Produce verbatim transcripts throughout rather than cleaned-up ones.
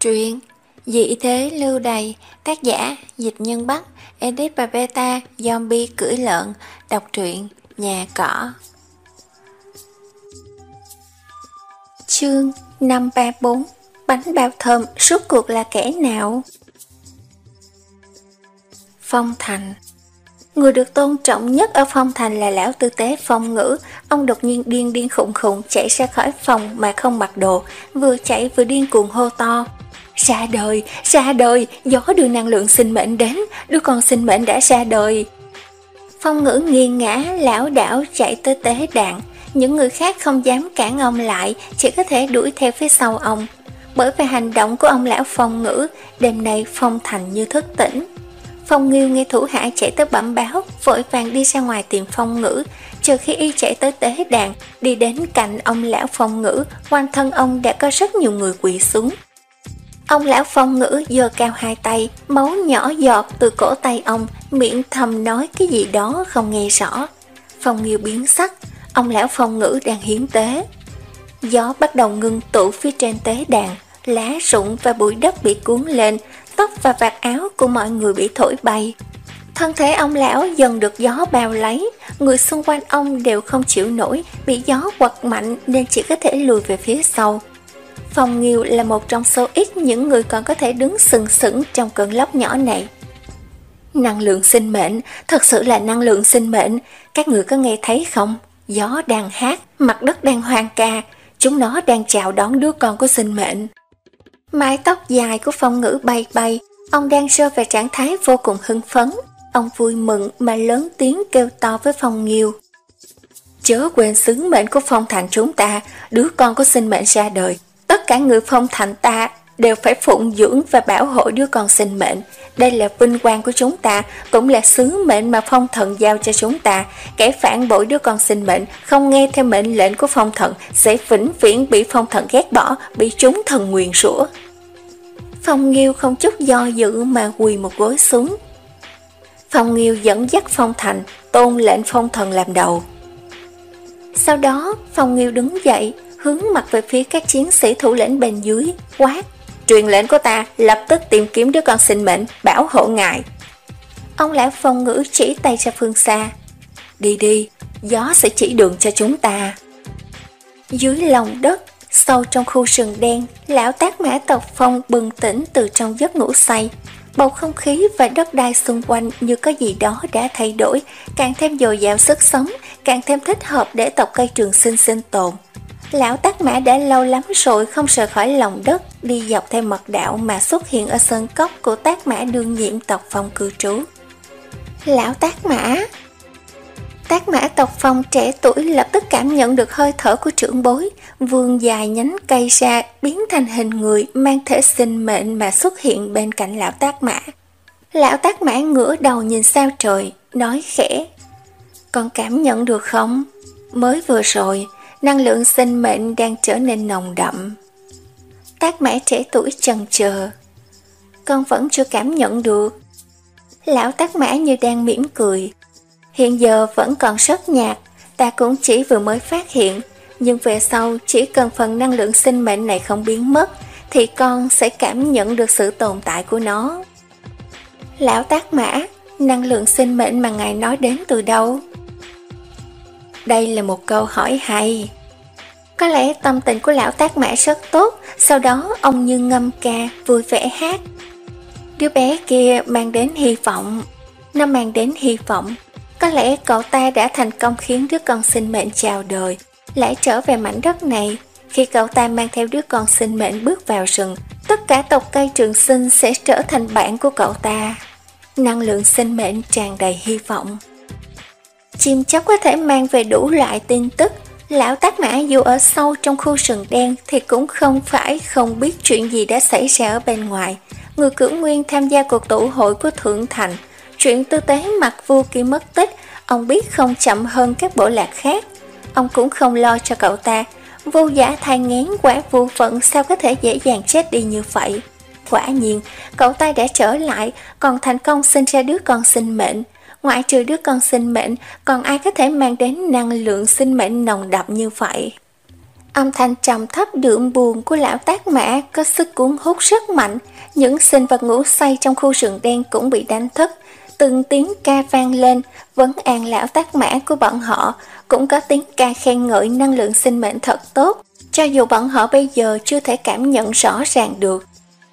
Truyện Dị thế lưu đày, tác giả Dịch Nhân Bắc, edit và beta Zombie cưỡi lợn. Đọc truyện Nhà Cỏ. Chương năm ba bốn. Bánh bao thơm rốt cuộc là kẻ nào? Phong Thành. Người được tôn trọng nhất ở Phong Thành là lão tư tế Phong Ngữ. Ông đột nhiên điên điên khủng khủng chạy ra khỏi phòng mà không mặc đồ, vừa chạy vừa điên cuồng hô to: Ra đời, ra đời, gió đưa năng lượng sinh mệnh đến, đứa con sinh mệnh đã ra đời. Phong Ngữ nghiêng ngã, lảo đảo chạy tới tế đàn. Những người khác không dám cản ông lại, chỉ có thể đuổi theo phía sau ông. Bởi vì hành động của ông lão Phong Ngữ, đêm nay Phong Thành như thức tỉnh. Phong Nghiêu nghe thủ hạ chạy tới bẩm báo, vội vàng đi ra ngoài tìm Phong Ngữ. Trừ khi y chạy tới tế đàn, đi đến cạnh ông lão Phong Ngữ, quanh thân ông đã có rất nhiều người quỳ xuống. Ông lão Phong Ngữ giơ cao hai tay, máu nhỏ giọt từ cổ tay ông, miệng thầm nói cái gì đó không nghe rõ. Phong Nghiêu biến sắc, ông lão Phong Ngữ đang hiến tế. Gió bắt đầu ngưng tụ phía trên tế đàn, lá rụng và bụi đất bị cuốn lên, tóc và vạt áo của mọi người bị thổi bay. Thân thể ông lão dần được gió bao lấy, người xung quanh ông đều không chịu nổi, bị gió quật mạnh nên chỉ có thể lùi về phía sau. Phong Nghiêu là một trong số ít những người còn có thể đứng sừng sững trong cơn lốc nhỏ này. Năng lượng sinh mệnh, thật sự là năng lượng sinh mệnh, các người có nghe thấy không? Gió đang hát, mặt đất đang hoang ca, chúng nó đang chào đón đứa con của sinh mệnh. Mái tóc dài của Phong Ngữ bay bay, ông đang rơi về trạng thái vô cùng hưng phấn. Ông vui mừng mà lớn tiếng kêu to với Phong Nghiêu: Chớ quên sứ mệnh của Phong Thành chúng ta, đứa con của sinh mệnh ra đời. Tất cả người Phong Thành ta đều phải phụng dưỡng và bảo hộ đứa con sinh mệnh. Đây là vinh quang của chúng ta, cũng là sứ mệnh mà Phong Thần giao cho chúng ta. Kẻ phản bội đứa con sinh mệnh, không nghe theo mệnh lệnh của Phong Thần, sẽ vĩnh viễn bị Phong Thần ghét bỏ, bị chúng thần nguyền rủa. Phong Nghiêu không chút do dự mà quỳ một gối xuống. Phong Nghiêu dẫn dắt Phong Thành, tôn lệnh Phong Thần làm đầu. Sau đó, Phong Nghiêu đứng dậy, hướng mặt về phía các chiến sĩ thủ lĩnh bên dưới, quát: Truyền lệnh của ta, lập tức tìm kiếm đứa con sinh mệnh, bảo hộ ngài. Ông lão Phong Ngữ chỉ tay ra phương xa: Đi đi, gió sẽ chỉ đường cho chúng ta. Dưới lòng đất, sâu trong khu rừng đen, lão Tác Mã tộc Phong bừng tỉnh từ trong giấc ngủ say. Bầu không khí và đất đai xung quanh như có gì đó đã thay đổi, càng thêm dồi dào sức sống, càng thêm thích hợp để tộc cây trường sinh sinh tồn. Lão Tác Mã đã lâu lắm rồi không rời khỏi lòng đất, đi dọc theo mật đạo mà xuất hiện ở sơn cốc của Tác Mã đương nhiệm tộc Phong cư trú. Lão Tác Mã Tác Mã tộc Phong trẻ tuổi lập tức cảm nhận được hơi thở của trưởng bối, vươn dài nhánh cây ra, biến thành hình người mang thể sinh mệnh mà xuất hiện bên cạnh lão Tác Mã. Lão Tác Mã ngửa đầu nhìn sao trời, nói khẽ: Con cảm nhận được không? Mới vừa rồi, năng lượng sinh mệnh đang trở nên nồng đậm. Tác Mã trẻ tuổi chần chờ: Con vẫn chưa cảm nhận được. Lão Tác Mã như đang mỉm cười: Hiện giờ vẫn còn rất nhạt, ta cũng chỉ vừa mới phát hiện, nhưng về sau chỉ cần phần năng lượng sinh mệnh này không biến mất, thì con sẽ cảm nhận được sự tồn tại của nó. Lão Tác Mã, năng lượng sinh mệnh mà ngài nói đến từ đâu? Đây là một câu hỏi hay. Có lẽ tâm tình của lão Tác Mã rất tốt, sau đó ông như ngâm ca, vui vẻ hát: Đứa bé kia mang đến hy vọng, nó mang đến hy vọng. Có lẽ cậu ta đã thành công khiến đứa con sinh mệnh chào đời, lại trở về mảnh đất này. Khi cậu ta mang theo đứa con sinh mệnh bước vào rừng, tất cả tộc cây trường sinh sẽ trở thành bạn của cậu ta. Năng lượng sinh mệnh tràn đầy hy vọng. Chim chóc có thể mang về đủ loại tin tức. Lão Tác Mã dù ở sâu trong khu rừng đen thì cũng không phải không biết chuyện gì đã xảy ra ở bên ngoài. Người Cửu Nguyên tham gia cuộc tụ hội của Thượng Thành, chuyện tư tế Mặc Vu kia mất tích, ông biết không chậm hơn các bộ lạc khác. Ông cũng không lo cho cậu ta. Vu giả thai nghén quả vu phận sao có thể dễ dàng chết đi như vậy. Quả nhiên, cậu ta đã trở lại, còn thành công sinh ra đứa con sinh mệnh. Ngoại trừ đứa con sinh mệnh, còn ai có thể mang đến năng lượng sinh mệnh nồng đậm như vậy? Âm thanh trầm thấp đượm buồn của lão Tác Mã có sức cuốn hút rất mạnh, những sinh vật ngủ say trong khu rừng đen cũng bị đánh thức. Từng tiếng ca vang lên, vấn an lão Tác Mã của bọn họ, cũng có tiếng ca khen ngợi năng lượng sinh mệnh thật tốt, cho dù bọn họ bây giờ chưa thể cảm nhận rõ ràng được.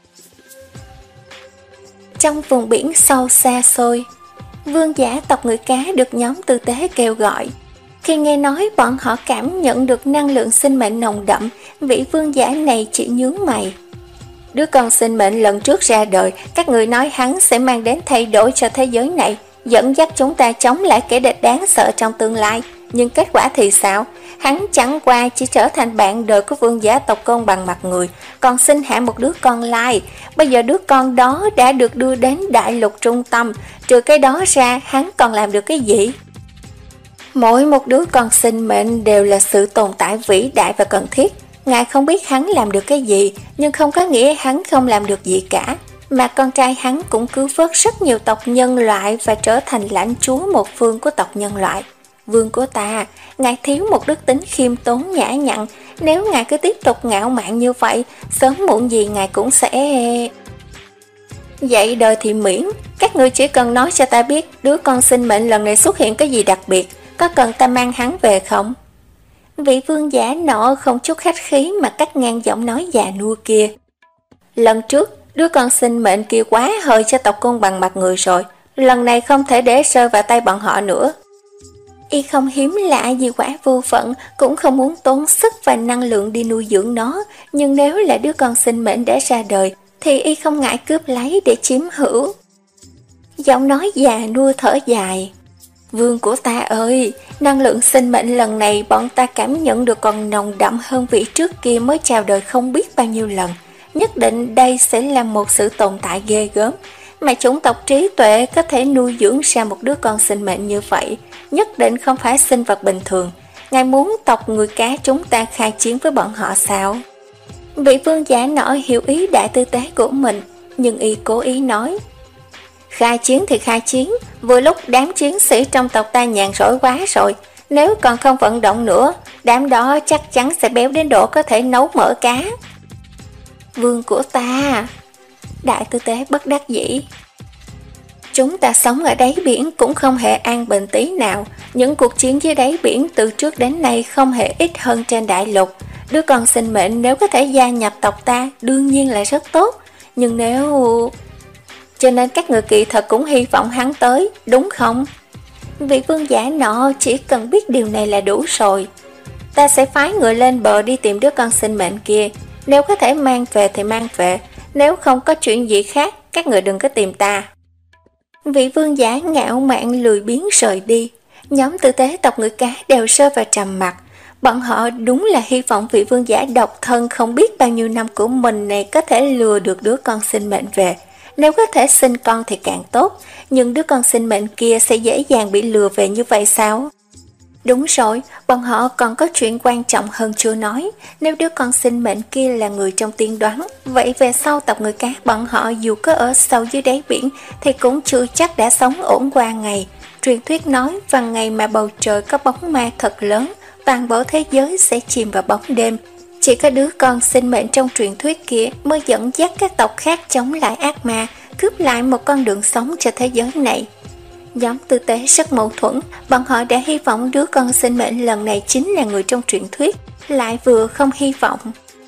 Trong vùng biển sâu xa xôi, vương giả tộc người cá được nhóm tư tế kêu gọi. Khi nghe nói bọn họ cảm nhận được năng lượng sinh mệnh nồng đậm, vị vương giả này chỉ nhướng mày. Đứa con sinh mệnh lần trước ra đời, các người nói hắn sẽ mang đến thay đổi cho thế giới này, dẫn dắt chúng ta chống lại kẻ địch đáng sợ trong tương lai. Nhưng kết quả thì sao? Hắn chẳng qua chỉ trở thành bạn đời của vương giả tộc Côn Bằng mặt người, còn sinh hạ một đứa con lai. Bây giờ đứa con đó đã được đưa đến đại lục trung tâm, trừ cái đó ra hắn còn làm được cái gì? Mỗi một đứa con sinh mệnh đều là sự tồn tại vĩ đại và cần thiết. Ngài không biết hắn làm được cái gì, nhưng không có nghĩa hắn không làm được gì cả. Mà con trai hắn cũng cứu vớt rất nhiều tộc nhân loại và trở thành lãnh chúa một phương của tộc nhân loại. Vương của ta, ngài thiếu một đức tính khiêm tốn nhã nhặn. Nếu ngài cứ tiếp tục ngạo mạn như vậy, sớm muộn gì ngài cũng sẽ... Vậy đời thì miễn, các người chỉ cần nói cho ta biết đứa con sinh mệnh lần này xuất hiện cái gì đặc biệt, có cần ta mang hắn về không? Vị vương giả nọ không chút khách khí mà cắt ngang giọng nói già nua kia. Lần trước, đứa con sinh mệnh kia quá hời cho tộc Côn Bằng mặt người rồi, lần này không thể để rơi vào tay bọn họ nữa. Y không hiếm lạ gì quả vô phận, cũng không muốn tốn sức và năng lượng đi nuôi dưỡng nó, nhưng nếu là đứa con sinh mệnh đã ra đời, thì Y không ngại cướp lấy để chiếm hữu. Giọng nói già nua thở dài. Vương của ta ơi, năng lượng sinh mệnh lần này bọn ta cảm nhận được còn nồng đậm hơn vị trước kia mới chào đời không biết bao nhiêu lần. Nhất định đây sẽ là một sự tồn tại ghê gớm, mà chủng tộc trí tuệ có thể nuôi dưỡng ra một đứa con sinh mệnh như vậy, nhất định không phải sinh vật bình thường. Ngài muốn tộc người cá chúng ta khai chiến với bọn họ sao? Vị vương giả nọ hiểu ý đại tư tế của mình, nhưng Y cố ý nói. Khai chiến thì khai chiến, vừa lúc đám chiến sĩ trong tộc ta nhàn rỗi quá rồi, nếu còn không vận động nữa, đám đó chắc chắn sẽ béo đến độ có thể nấu mỡ cá. Vương của ta, đại tư tế bất đắc dĩ. Chúng ta sống ở đáy biển cũng không hề an bình tí nào, những cuộc chiến dưới đáy biển từ trước đến nay không hề ít hơn trên đại lục. Đứa con sinh mệnh nếu có thể gia nhập tộc ta đương nhiên là rất tốt, nhưng nếu... Cho nên các người kỳ thật cũng hy vọng hắn tới, đúng không? Vị vương giả nọ chỉ cần biết điều này là đủ rồi. Ta sẽ phái người lên bờ đi tìm đứa con sinh mệnh kia. Nếu có thể mang về thì mang về, nếu không có chuyện gì khác, các người đừng có tìm ta. Vị vương giả ngạo mạn lười biếng rời đi. Nhóm tư tế tộc người cá đều rơi vào trầm mặc. Bọn họ đúng là hy vọng vị vương giả độc thân không biết bao nhiêu năm của mình này có thể lừa được đứa con sinh mệnh về. Nếu có thể sinh con thì càng tốt, nhưng đứa con sinh mệnh kia sẽ dễ dàng bị lừa về như vậy sao? Đúng rồi, bọn họ còn có chuyện quan trọng hơn chưa nói. Nếu đứa con sinh mệnh kia là người trong tiên đoán, vậy về sau tộc người cá bọn họ dù có ở sâu dưới đáy biển thì cũng chưa chắc đã sống ổn qua ngày. Truyền thuyết nói vào ngày mà bầu trời có bóng ma thật lớn, toàn bộ thế giới sẽ chìm vào bóng đêm. Chỉ có đứa con sinh mệnh trong truyền thuyết kia mới dẫn dắt các tộc khác chống lại ác ma, cướp lại một con đường sống cho thế giới này. Nhóm tư tế rất mâu thuẫn, bọn họ đã hy vọng đứa con sinh mệnh lần này chính là người trong truyền thuyết, lại vừa không hy vọng.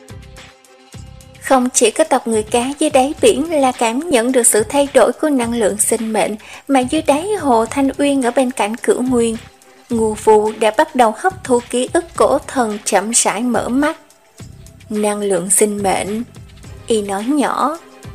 Không chỉ có tộc người cá dưới đáy biển là cảm nhận được sự thay đổi của năng lượng sinh mệnh, mà dưới đáy hồ Thanh Uyên ở bên cạnh Cửu Nguyên, Ngưu Phu đã bắt đầu hấp thu ký ức cổ thần chậm rãi mở mắt. Năng lượng sinh mệnh, Y nói nhỏ.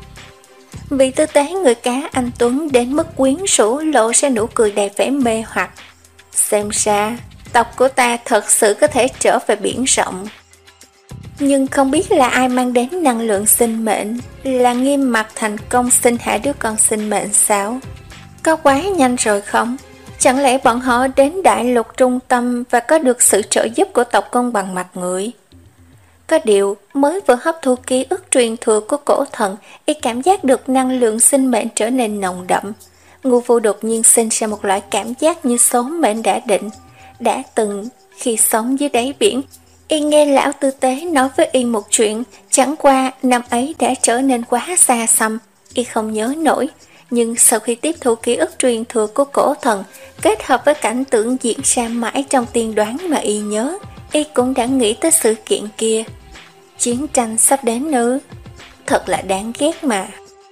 Vị tư tế người cá anh Tuấn đến mức quyến rũ lộ ra nụ cười đầy vẻ mê hoặc. Xem ra, tộc của ta thật sự có thể trở về biển rộng. Nhưng không biết là ai mang đến năng lượng sinh mệnh, là Nghiêm Mặc thành công sinh hạ đứa con sinh mệnh sao? Có quá nhanh rồi không? Chẳng lẽ bọn họ đến đại lục trung tâm và có được sự trợ giúp của tộc Côn Bằng mặt người? Có điều, mới vừa hấp thu ký ức truyền thừa của cổ thần, Y cảm giác được năng lượng sinh mệnh trở nên nồng đậm. Ngưu Phu đột nhiên sinh ra một loại cảm giác như số mệnh đã định. Đã từng, khi sống dưới đáy biển, Y nghe lão tư tế nói với Y một chuyện, chẳng qua năm ấy đã trở nên quá xa xăm, Y không nhớ nổi. Nhưng sau khi tiếp thu ký ức truyền thừa của cổ thần, kết hợp với cảnh tượng diễn ra mãi trong tiên đoán mà Y nhớ, Y cũng đã nghĩ tới sự kiện kia. Chiến tranh sắp đến nữa, thật là đáng ghét mà.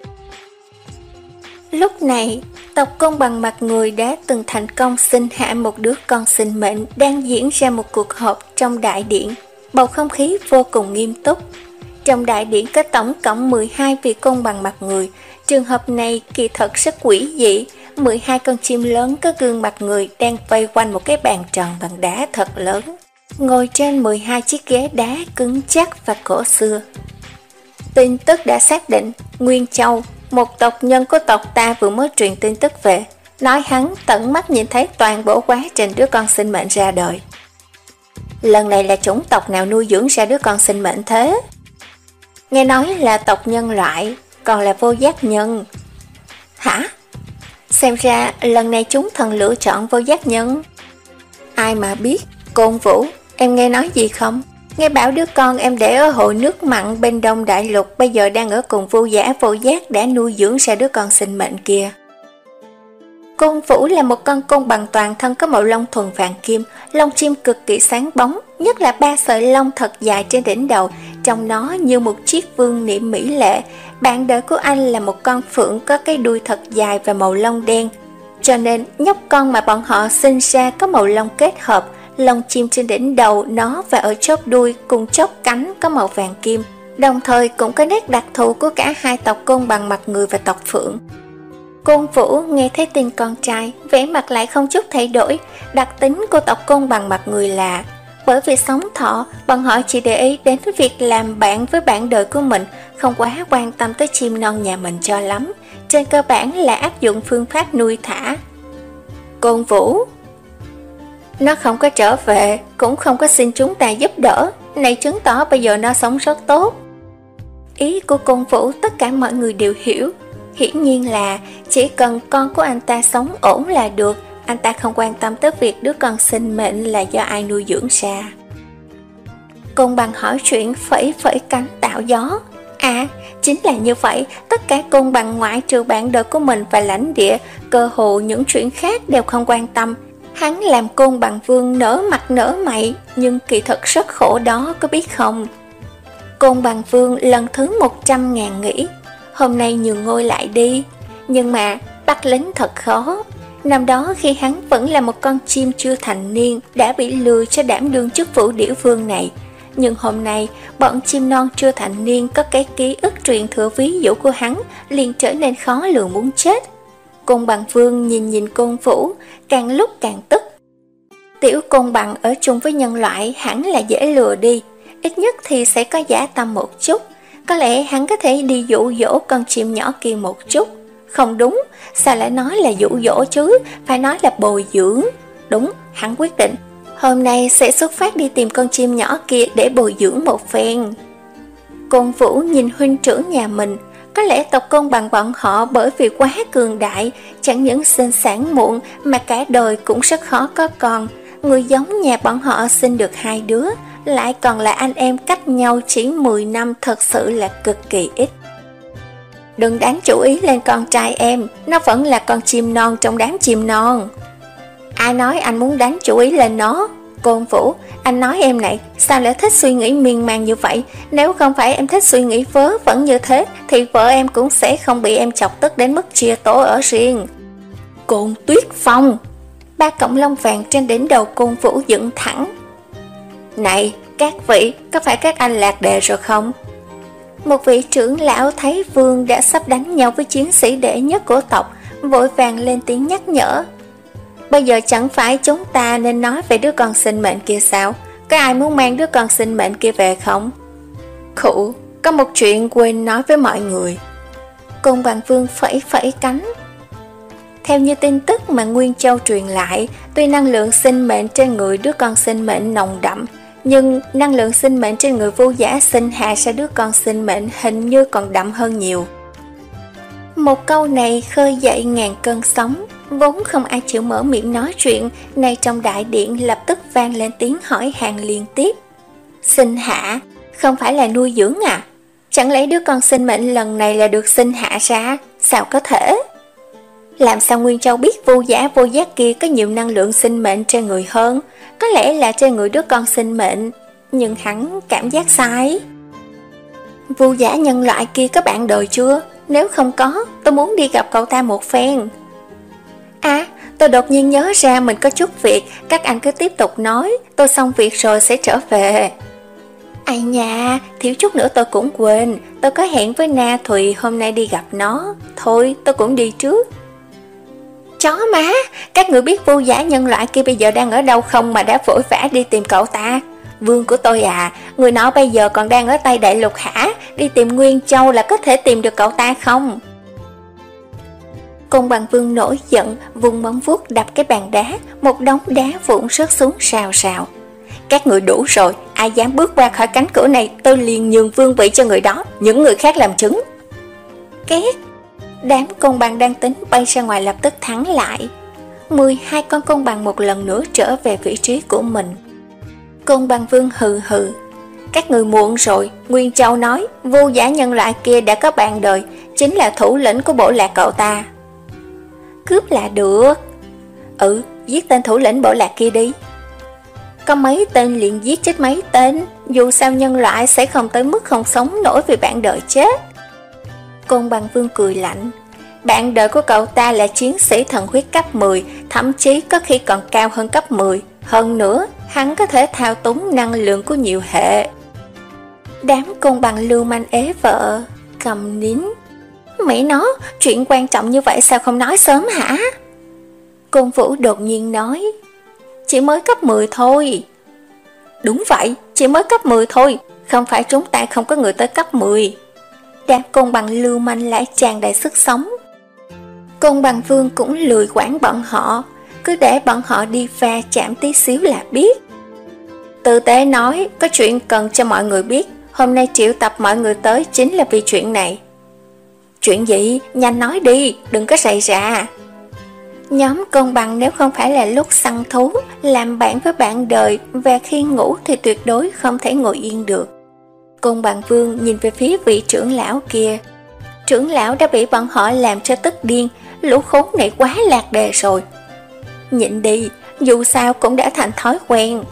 Lúc này, tộc Côn Bằng Mặt Người đã từng thành công sinh hạ một đứa con sinh mệnh đang diễn ra một cuộc họp trong đại điện. Bầu không khí vô cùng nghiêm túc. Trong đại điện có tổng cộng mười hai vị Côn Bằng Mặt Người. Trường hợp này kỳ thật rất quỷ dị. mười hai con chim lớn có gương mặt người đang vây quanh một cái bàn tròn bằng đá thật lớn, ngồi trên mười hai chiếc ghế đá cứng chắc và cổ xưa. Tin tức đã xác định, Nguyên Châu, một tộc nhân của tộc ta vừa mới truyền tin tức về, nói hắn tận mắt nhìn thấy toàn bộ quá trình đứa con sinh mệnh ra đời. Lần này là chủng tộc nào nuôi dưỡng ra đứa con sinh mệnh thế? Nghe nói là tộc nhân loại, còn là vô giác nhân. Hả? Xem ra lần này chúng thần lựa chọn vô giác nhân. Ai mà biết. Côn Vũ, em nghe nói gì không? Nghe bảo đứa con em để ở hồ nước mặn bên Đông Đại Lục bây giờ đang ở cùng vô giả vô giác đã nuôi dưỡng ra đứa con sinh mệnh kia. Côn Vũ là một con côn bằng toàn thân có màu lông thuần vàng kim, lông chim cực kỳ sáng bóng, nhất là ba sợi lông thật dài trên đỉnh đầu, trong nó như một chiếc vương niệm mỹ lệ. Bạn đời của anh là một con phượng có cái đuôi thật dài và màu lông đen, cho nên nhóc con mà bọn họ sinh ra có màu lông kết hợp, lông chim trên đỉnh đầu nó và ở chóp đuôi cùng chóp cánh có màu vàng kim, đồng thời cũng có nét đặc thù của cả hai tộc Côn Bằng Mặt Người và tộc Phượng. Côn Vũ nghe thấy tin con trai, vẻ mặt lại không chút thay đổi. Đặc tính của tộc Côn Bằng Mặt Người là bởi vì sống thọ, bọn họ chỉ để ý đến việc làm bạn với bạn đời của mình, không quá quan tâm tới chim non nhà mình cho lắm. Trên cơ bản là áp dụng phương pháp nuôi thả. Côn Vũ, nó không có trở về, cũng không có xin chúng ta giúp đỡ, này chứng tỏ bây giờ nó sống rất tốt. Ý của Côn Vũ tất cả mọi người đều hiểu. Hiển nhiên là chỉ cần con của anh ta sống ổn là được, anh ta không quan tâm tới việc đứa con sinh mệnh là do ai nuôi dưỡng ra. Côn Bằng hỏi chuyện phẩy phẩy cánh tạo gió. À, chính là như vậy, tất cả côn bằng ngoại trừ bạn đời của mình và lãnh địa, cơ hồ những chuyện khác đều không quan tâm. Hắn làm Côn Bằng Vương nở mặt nở mày, nhưng kỳ thật rất khổ đó, có biết không? Côn Bằng Vương lần thứ một trăm ngàn nghĩ, hôm nay nhường ngôi lại đi. Nhưng mà bắt lính thật khó. Năm đó khi hắn vẫn là một con chim chưa thành niên, đã bị lừa cho đảm đương chức vụ điểu vương này. Nhưng hôm nay, bọn chim non chưa thành niên có cái ký ức truyền thừa ví dụ của hắn liền trở nên khó lường muốn chết. Côn Bằng Vương nhìn nhìn Côn Vũ, càng lúc càng tức. Tiểu côn bằng ở chung với nhân loại hẳn là dễ lừa đi, ít nhất thì sẽ có dã tâm một chút. Có lẽ hắn có thể đi dụ dỗ con chim nhỏ kia một chút. Không đúng, sao lại nói là dụ dỗ chứ, phải nói là bồi dưỡng. Đúng, hắn quyết định hôm nay sẽ xuất phát đi tìm con chim nhỏ kia để bồi dưỡng một phen. Côn Vũ nhìn huynh trưởng nhà mình, có lẽ tộc Côn Bằng bọn họ bởi vì quá cường đại, chẳng những sinh sản muộn mà cả đời cũng rất khó có con. Người giống nhà bọn họ sinh được hai đứa, lại còn là anh em cách nhau chỉ mười năm, thật sự là cực kỳ ít. Đừng đánh chủ ý lên con trai em, nó vẫn là con chim non trong đám chim non. Ai nói anh muốn đánh chủ ý lên nó? Côn Vũ, anh nói em này, sao lại thích suy nghĩ miên man như vậy? Nếu không phải em thích suy nghĩ vớ vẩn như thế, thì vợ em cũng sẽ không bị em chọc tức đến mức chia tổ ở riêng. Côn Tuyết Phong! Ba cọng lông vàng trên đỉnh đầu Côn Vũ dựng thẳng. Này, các vị, có phải các anh lạc đề rồi không? Một vị trưởng lão thấy vương đã sắp đánh nhau với chiến sĩ đệ nhất của tộc, vội vàng lên tiếng nhắc nhở. Bây giờ chẳng phải chúng ta nên nói về đứa con sinh mệnh kia sao? Có ai muốn mang đứa con sinh mệnh kia về không? Khụ, có một chuyện quên nói với mọi người. Côn Bằng Vương phẩy phẩy cánh. Theo như tin tức mà Nguyên Châu truyền lại, tuy năng lượng sinh mệnh trên người đứa con sinh mệnh nồng đậm, nhưng năng lượng sinh mệnh trên người vô giả sinh hạ ra đứa con sinh mệnh hình như còn đậm hơn nhiều. Một câu này khơi dậy ngàn cơn sóng, vốn không ai chịu mở miệng nói chuyện, nay trong đại điện lập tức vang lên tiếng hỏi hàng liên tiếp. Sinh hạ, không phải là nuôi dưỡng à? Chẳng lẽ đứa con sinh mệnh lần này là được sinh hạ ra? Sao có thể? Làm sao Nguyên Châu biết Vu Giả Vô Giác kia có nhiều năng lượng sinh mệnh trên người hơn? Có lẽ là trên người đứa con sinh mệnh, nhưng hắn cảm giác sai. Vu Giả nhân loại kia có bạn đời chưa? Nếu không có, tôi muốn đi gặp cậu ta một phen. À, tôi đột nhiên nhớ ra mình có chút việc, các anh cứ tiếp tục nói, tôi xong việc rồi sẽ trở về. Ai nha, thiếu chút nữa tôi cũng quên, tôi có hẹn với Na Thùy hôm nay đi gặp nó. Thôi, tôi cũng đi trước. Chó má, các người biết Vu Giả nhân loại kia bây giờ đang ở đâu không mà đã vội vã đi tìm cậu ta? Vương của tôi à, người nọ bây giờ còn đang ở Tây Đại Lục hả? Đi tìm Nguyên Châu là có thể tìm được cậu ta không? Côn Bằng Vương nổi giận, vùng móng vuốt đập cái bàn đá, một đống đá vụn rớt xuống rào rào. Các người đủ rồi, ai dám bước qua khỏi cánh cửa này, tôi liền nhường vương vị cho người đó, những người khác làm chứng. Két, đám côn bằng đang tính bay ra ngoài lập tức thắng lại. Mười hai con côn bằng một lần nữa trở về vị trí của mình. Côn Bằng Vương hừ hừ. Các người muộn rồi, Nguyên Châu nói Vu Giả nhân loại kia đã có bạn đời, chính là thủ lĩnh của bộ lạc cậu ta. Cướp là được. Ừ, giết tên thủ lĩnh bộ lạc kia đi. Có mấy tên liền giết chết mấy tên, dù sao nhân loại sẽ không tới mức không sống nổi vì bạn đời chết. Côn Bằng Vương cười lạnh. Bạn đời của cậu ta là chiến sĩ thần huyết cấp mười, thậm chí có khi còn cao hơn cấp mười. Hơn nữa, hắn có thể thao túng năng lượng của nhiều hệ. Đám côn bằng lưu manh ế vợ, cầm nín. Mẹ nó, chuyện quan trọng như vậy sao không nói sớm hả? Côn Vũ đột nhiên nói. Chỉ mới cấp mười thôi. Đúng vậy, chỉ mới cấp mười thôi, không phải chúng ta không có người tới cấp mười. Đám côn bằng lưu manh lại tràn đầy sức sống. Côn Bằng Vương cũng lười quản bọn họ, cứ để bọn họ đi va chạm tí xíu là biết. Tư tế nói, có chuyện cần cho mọi người biết, hôm nay triệu tập mọi người tới chính là vì chuyện này. Chuyện gì? Nhanh nói đi, đừng có rầy rà. Nhóm côn bằng nếu không phải là lúc săn thú, làm bạn với bạn đời và khi ngủ thì tuyệt đối không thể ngồi yên được. Côn Bằng Vương nhìn về phía vị trưởng lão kia. Trưởng lão đã bị bọn họ làm cho tức điên, lũ khốn này quá lạc đề rồi. Nhịn đi, dù sao cũng đã thành thói quen.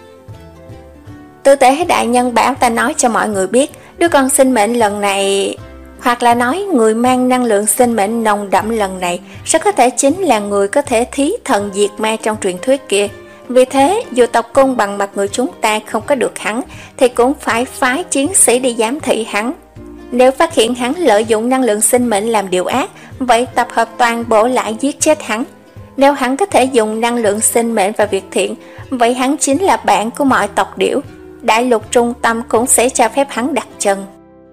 Tư tế đại nhân bảo ta nói cho mọi người biết, đứa con sinh mệnh lần này, hoặc là nói người mang năng lượng sinh mệnh nồng đậm lần này, rất có thể chính là người có thể thí thần diệt ma trong truyền thuyết kia. Vì thế, dù tộc côn bằng mặt người chúng ta không có được hắn, thì cũng phải phái chiến sĩ đi giám thị hắn. Nếu phát hiện hắn lợi dụng năng lượng sinh mệnh làm điều ác, vậy tập hợp toàn bộ lại giết chết hắn. Nếu hắn có thể dùng năng lượng sinh mệnh vào việc thiện, vậy hắn chính là bạn của mọi tộc điểu. Đại lục trung tâm cũng sẽ cho phép hắn đặt chân.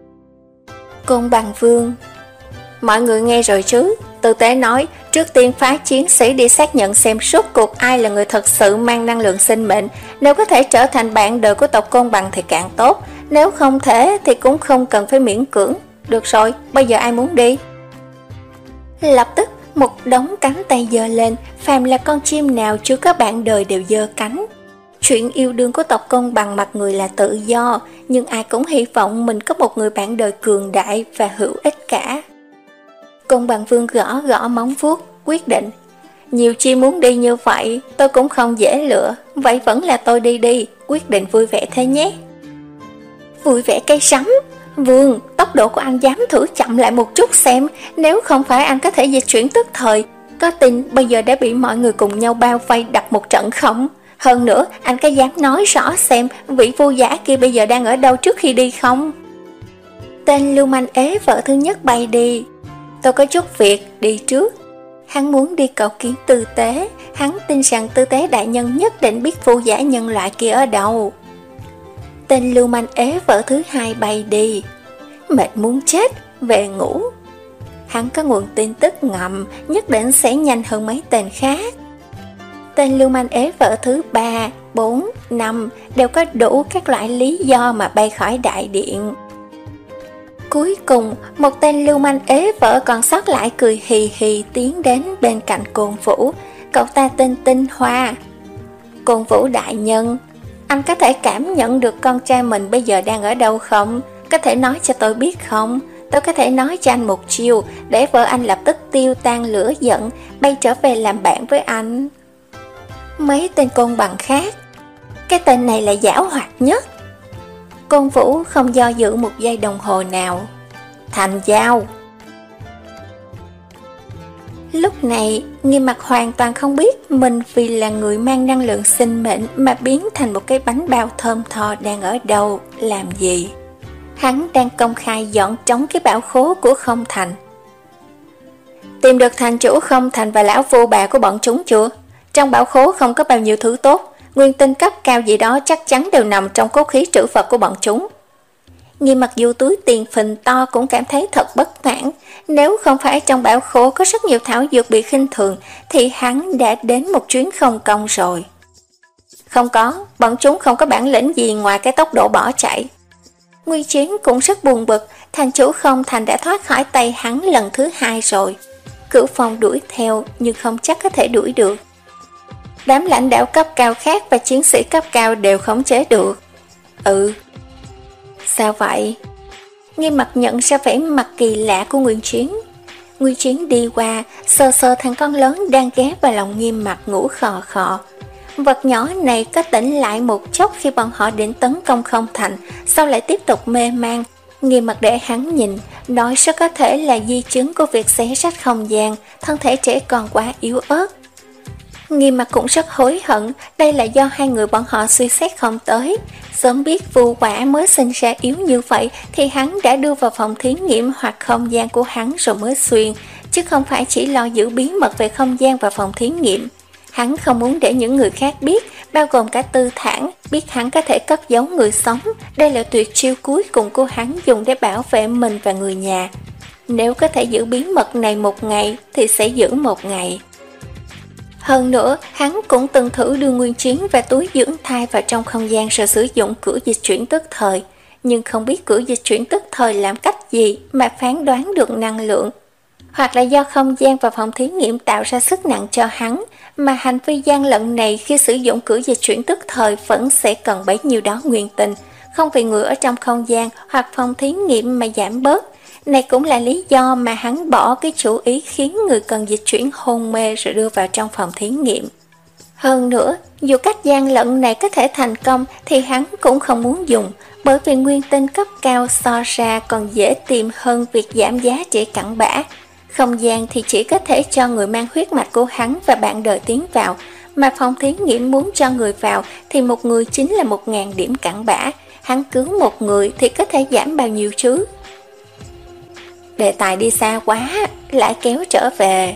Côn Bằng Vương. Mọi người nghe rồi chứ? Tư tế nói, trước tiên phái chiến sĩ đi xác nhận xem rốt cuộc ai là người thật sự mang năng lượng sinh mệnh. Nếu có thể trở thành bạn đời của tộc Côn Bằng thì càng tốt. Nếu không thể thì cũng không cần phải miễn cưỡng. Được rồi, bây giờ ai muốn đi? Lập tức một đống cánh tay giơ lên, phàm là con chim nào chưa có bạn đời đều giơ cánh. Chuyện yêu đương của tộc Côn Bằng mặt người là tự do, nhưng ai cũng hy vọng mình có một người bạn đời cường đại và hữu ích cả. Côn Bằng Vương gõ gõ móng vuốt, quyết định. Nhiều chim muốn đi như vậy, tôi cũng không dễ lựa, vậy vẫn là tôi đi đi, quyết định vui vẻ thế nhé. Vui vẻ cây sắm. Vương, tốc độ của anh dám thử chậm lại một chút xem, nếu không phải anh có thể dịch chuyển tức thời, có tin bây giờ đã bị mọi người cùng nhau bao vây đập một trận không? Hơn nữa, anh có dám nói rõ xem vị Vu Giả kia bây giờ đang ở đâu trước khi đi không? Tên lưu manh ế vợ thứ nhất bay đi. Tôi có chút việc, đi trước. Hắn muốn đi cầu kiến tư tế, hắn tin rằng tư tế đại nhân nhất định biết Vu Giả nhân loại kia ở đâu. Tên lưu manh ế vợ thứ hai bay đi. Mệt muốn chết, về ngủ. Hắn có nguồn tin tức ngầm, nhất định sẽ nhanh hơn mấy tên khác. Tên lưu manh ế vợ thứ ba, bốn, năm đều có đủ các loại lý do mà bay khỏi đại điện. Cuối cùng, một tên lưu manh ế vợ còn sót lại cười hì hì tiến đến bên cạnh Côn Vũ. Cậu ta tên Tinh Hoa. Côn Vũ đại nhân, Anh có thể cảm nhận được con trai mình bây giờ đang ở đâu không? Có thể nói cho tôi biết không? Tôi có thể nói cho anh một chiều để vợ anh lập tức tiêu tan lửa giận, bay trở về làm bạn với anh. Mấy tên côn bằng khác, cái tên này là giảo hoạt nhất. Côn Vũ không do dự một giây đồng hồ nào. Thành giao. Lúc này, Nghiêm Mặc hoàn toàn không biết mình vì là người mang năng lượng sinh mệnh mà biến thành một cái bánh bao thơm tho đang ở đâu, làm gì. Hắn đang công khai dọn trống cái bảo khố của Không Thành. Tìm được thành chủ Không Thành và lão phu bà của bọn chúng chưa? Trong bảo khố không có bao nhiêu thứ tốt, nguyên tinh cấp cao gì đó chắc chắn đều nằm trong cốt khí trữ vật của bọn chúng. Nghiêm Mặc dù túi tiền phình to cũng cảm thấy thật bất mãn. Nếu không phải trong bảo khố có rất nhiều thảo dược bị khinh thường thì hắn đã đến một chuyến không công rồi. Không có, bọn chúng không có bản lĩnh gì ngoài cái tốc độ bỏ chạy. Nguyên Chiến cũng rất buồn bực, thành chủ Không Thành đã thoát khỏi tay hắn lần thứ hai rồi. Cửu Phong đuổi theo nhưng không chắc có thể đuổi được. Đám lãnh đạo cấp cao khác và chiến sĩ cấp cao đều khống chế được. Ừ. Sao vậy? Nghiêm Mặc nhận ra vẻ mặt kỳ lạ của Nguyên Chiến. Nguyên Chiến đi qua, sờ sờ thằng con lớn đang ghé vào lòng Nghiêm Mặc ngủ khò khò. Vật nhỏ này có tỉnh lại một chốc khi bọn họ định tấn công Không Thành, sau lại tiếp tục mê man. Nghiêm Mặc để hắn nhìn, nói rất có thể là di chứng của việc xé rách không gian, thân thể trẻ còn quá yếu ớt. Nghiêm Mặc cũng rất hối hận, đây là do hai người bọn họ suy xét không tới. Sớm biết Vu Quả mới sinh ra yếu như vậy thì hắn đã đưa vào phòng thí nghiệm hoặc không gian của hắn rồi mới xuyên, chứ không phải chỉ lo giữ bí mật về không gian và phòng thí nghiệm. Hắn không muốn để những người khác biết, bao gồm cả Tư Thản, biết hắn có thể cất giấu người sống. Đây là tuyệt chiêu cuối cùng của hắn dùng để bảo vệ mình và người nhà. Nếu có thể giữ bí mật này một ngày thì sẽ giữ một ngày. Hơn nữa, hắn cũng từng thử đưa Nguyên Chiến và túi dưỡng thai vào trong không gian rồi sử dụng cửa dịch chuyển tức thời. Nhưng không biết cửa dịch chuyển tức thời làm cách gì mà phán đoán được năng lượng. Hoặc là do không gian và phòng thí nghiệm tạo ra sức nặng cho hắn, mà hành vi gian lận này khi sử dụng cửa dịch chuyển tức thời vẫn sẽ cần bấy nhiêu đó nguyên tinh, không vì người ở trong không gian hoặc phòng thí nghiệm mà giảm bớt. Này cũng là lý do mà hắn bỏ cái chủ ý khiến người cần dịch chuyển hôn mê rồi đưa vào trong phòng thí nghiệm. Hơn nữa, dù cách gian lận này có thể thành công thì hắn cũng không muốn dùng, bởi vì nguyên tinh cấp cao so ra còn dễ tìm hơn việc giảm giá trị cặn bã. Không gian thì chỉ có thể cho người mang huyết mạch của hắn và bạn đời tiến vào, mà phòng thí nghiệm muốn cho người vào thì một người chính là một ngàn điểm cặn bã. Hắn cứu một người thì có thể giảm bao nhiêu chứ? Đề tài đi xa quá, lại kéo trở về.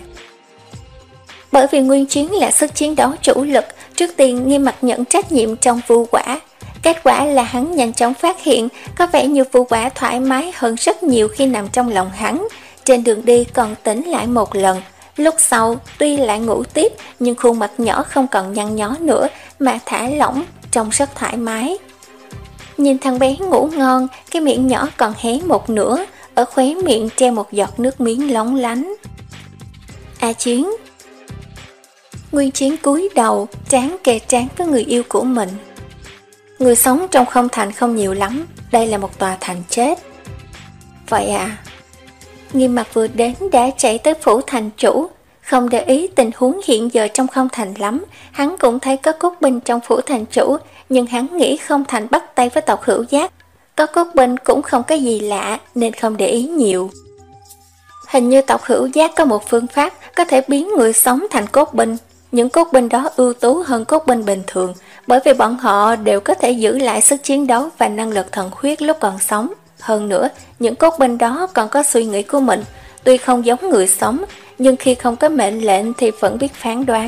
Bởi vì Nguyên Chiến là sức chiến đấu chủ lực, trước tiên Nghiêm Mặc nhận trách nhiệm trong Vu Quả. Kết quả là hắn nhanh chóng phát hiện có vẻ như Vu Quả thoải mái hơn rất nhiều khi nằm trong lòng hắn. Trên đường đi còn tỉnh lại một lần. Lúc sau tuy lại ngủ tiếp nhưng khuôn mặt nhỏ không còn nhăn nhó nữa mà thả lỏng, trông rất thoải mái. Nhìn thằng bé ngủ ngon, cái miệng nhỏ còn hé một nửa, ở khóe miệng treo một giọt nước miếng lóng lánh. A Chiến. Nguyên Chiến cúi đầu, trán kề trán với người yêu của mình. Người sống trong Không Thành không nhiều lắm, đây là một tòa thành chết. Vậy à? Nghiêm Mặc vừa đến đã chạy tới phủ thành chủ, không để ý tình huống hiện giờ trong Không Thành lắm. Hắn cũng thấy có cốt binh trong phủ thành chủ, nhưng hắn nghĩ Không Thành bắt tay với tộc Hữu Giác. Có cốt binh cũng không có gì lạ nên không để ý nhiều. Hình như tộc Hữu Giác có một phương pháp có thể biến người sống thành cốt binh. Những cốt binh đó ưu tú hơn cốt binh bình thường, bởi vì bọn họ đều có thể giữ lại sức chiến đấu và năng lực thần huyết lúc còn sống. Hơn nữa, những cốt binh đó còn có suy nghĩ của mình, tuy không giống người sống, nhưng khi không có mệnh lệnh thì vẫn biết phán đoán.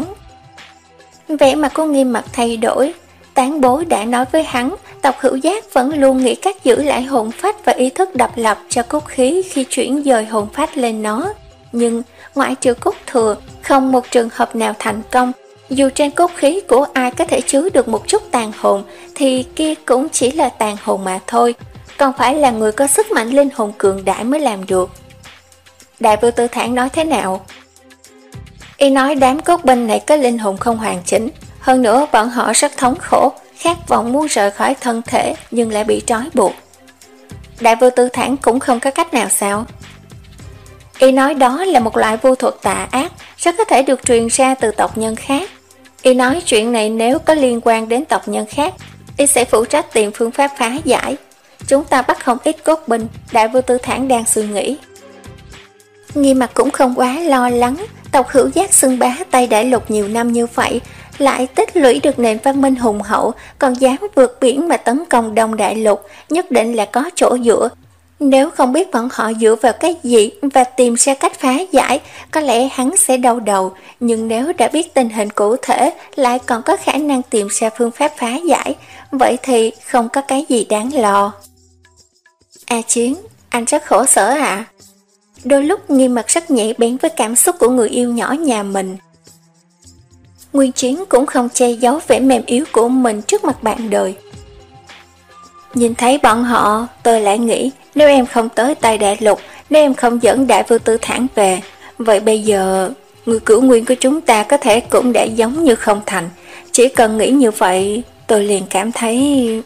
Vẻ mặt của Nghiêm Mặc thay đổi. Tán bối đã nói với hắn, tộc Hữu Giác vẫn luôn nghĩ cách giữ lại hồn phách và ý thức độc lập cho cốt khí khi chuyển dời hồn phách lên nó. Nhưng, ngoại trừ cốt thừa, không một trường hợp nào thành công. Dù trên cốt khí của ai có thể chứa được một chút tàn hồn, thì kia cũng chỉ là tàn hồn mà thôi, còn phải là người có sức mạnh linh hồn cường đại mới làm được. Đại vương Tư Thản nói thế nào? Y nói đám cốt binh này có linh hồn không hoàn chỉnh, hơn nữa bọn họ rất thống khổ, khát vọng muốn rời khỏi thân thể nhưng lại bị trói buộc. Đại vô tư thản cũng không có cách nào sao? Y nói đó là một loại vu thuật tà ác, rất có thể được truyền ra từ tộc nhân khác. Y nói chuyện này nếu có liên quan đến tộc nhân khác, Y sẽ phụ trách tìm phương pháp phá giải. Chúng ta bắt không ít cốt binh, Đại vô tư thản đang suy nghĩ. Nghiêm Mặt cũng không quá lo lắng, tộc Hữu Giác xưng bá Tây Đại Lục nhiều năm như vậy, lại tích lũy được nền văn minh hùng hậu, còn dám vượt biển mà tấn công Đông Đại Lục, nhất định là có chỗ dựa. Nếu không biết bọn họ dựa vào cái gì và tìm ra cách phá giải, có lẽ hắn sẽ đau đầu, nhưng nếu đã biết tình hình cụ thể, lại còn có khả năng tìm ra phương pháp phá giải, vậy thì không có cái gì đáng lo. A Chiến, anh rất khổ sở ạ. À? Đôi lúc Nghiêm Mặt rất nhạy bén với cảm xúc của người yêu nhỏ nhà mình. Nguyên Chiến cũng không che giấu vẻ mềm yếu của mình trước mặt bạn đời. Nhìn thấy bọn họ, tôi lại nghĩ, nếu em không tới Tây Đại Lục, nếu em không dẫn Đại vô tư thản về, vậy bây giờ, người cửu nguyên của chúng ta có thể cũng đã giống như không thành. Chỉ cần nghĩ như vậy, tôi liền cảm thấy...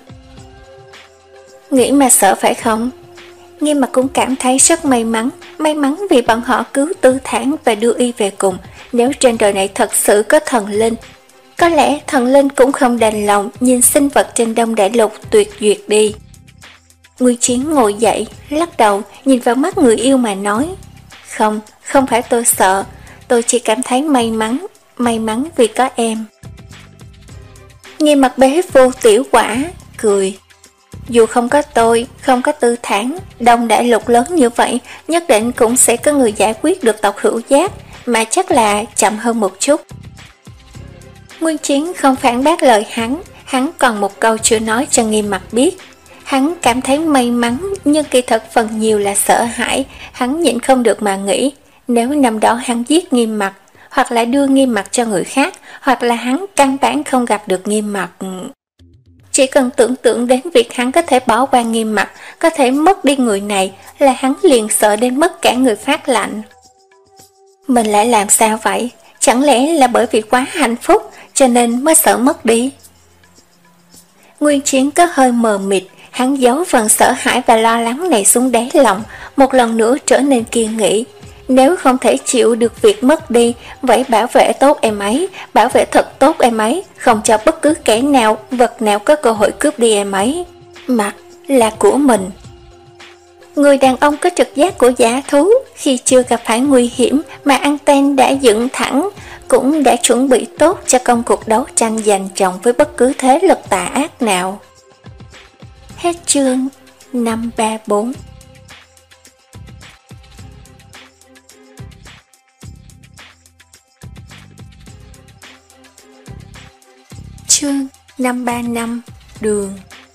Nghĩ mà sợ phải không? Nghiêm Mặt cũng cảm thấy rất may mắn, may mắn vì bọn họ cứu Tư Thản và đưa y về cùng. Nếu trên đời này thật sự có thần linh, có lẽ thần linh cũng không đành lòng nhìn sinh vật trên Đông Đại Lục tuyệt duyệt đi. Nguyên Chiến ngồi dậy, lắc đầu, nhìn vào mắt người yêu mà nói, không, không phải tôi sợ, tôi chỉ cảm thấy may mắn, may mắn vì có em. Nghiêm Mặt bế vô tiểu quả, cười. Dù không có tôi, không có Tư Thản, Đông Đại Lục lớn như vậy, nhất định cũng sẽ có người giải quyết được tộc Hữu Giác, mà chắc là chậm hơn một chút. Nguyên Chiến không phản bác lời hắn, hắn còn một câu chưa nói cho Nghiêm Mặt biết. Hắn cảm thấy may mắn, nhưng kỳ thật phần nhiều là sợ hãi, hắn nhịn không được mà nghĩ, nếu năm đó hắn giết Nghiêm Mặt, hoặc là đưa Nghiêm Mặt cho người khác, hoặc là hắn căn bản không gặp được Nghiêm Mặt. Chỉ cần tưởng tượng đến việc hắn có thể bỏ qua Nghiêm Mặt, có thể mất đi người này, là hắn liền sợ đến mất cả người phát lạnh. Mình lại làm sao vậy? Chẳng lẽ là bởi vì quá hạnh phúc, cho nên mới sợ mất đi? Nguyên Chiến có hơi mờ mịt, hắn giấu phần sợ hãi và lo lắng này xuống đáy lòng, một lần nữa trở nên kiên nghị. Nếu không thể chịu được việc mất đi, vậy bảo vệ tốt em ấy, bảo vệ thật tốt em ấy, không cho bất cứ kẻ nào, vật nào có cơ hội cướp đi em ấy. Mặt là của mình. Người đàn ông có trực giác của dã thú, khi chưa gặp phải nguy hiểm mà anten đã dựng thẳng, cũng đã chuẩn bị tốt cho công cuộc đấu tranh giành chồng với bất cứ thế lực tà ác nào. Hết chương năm ba bốn. Chương năm ba năm. Đường.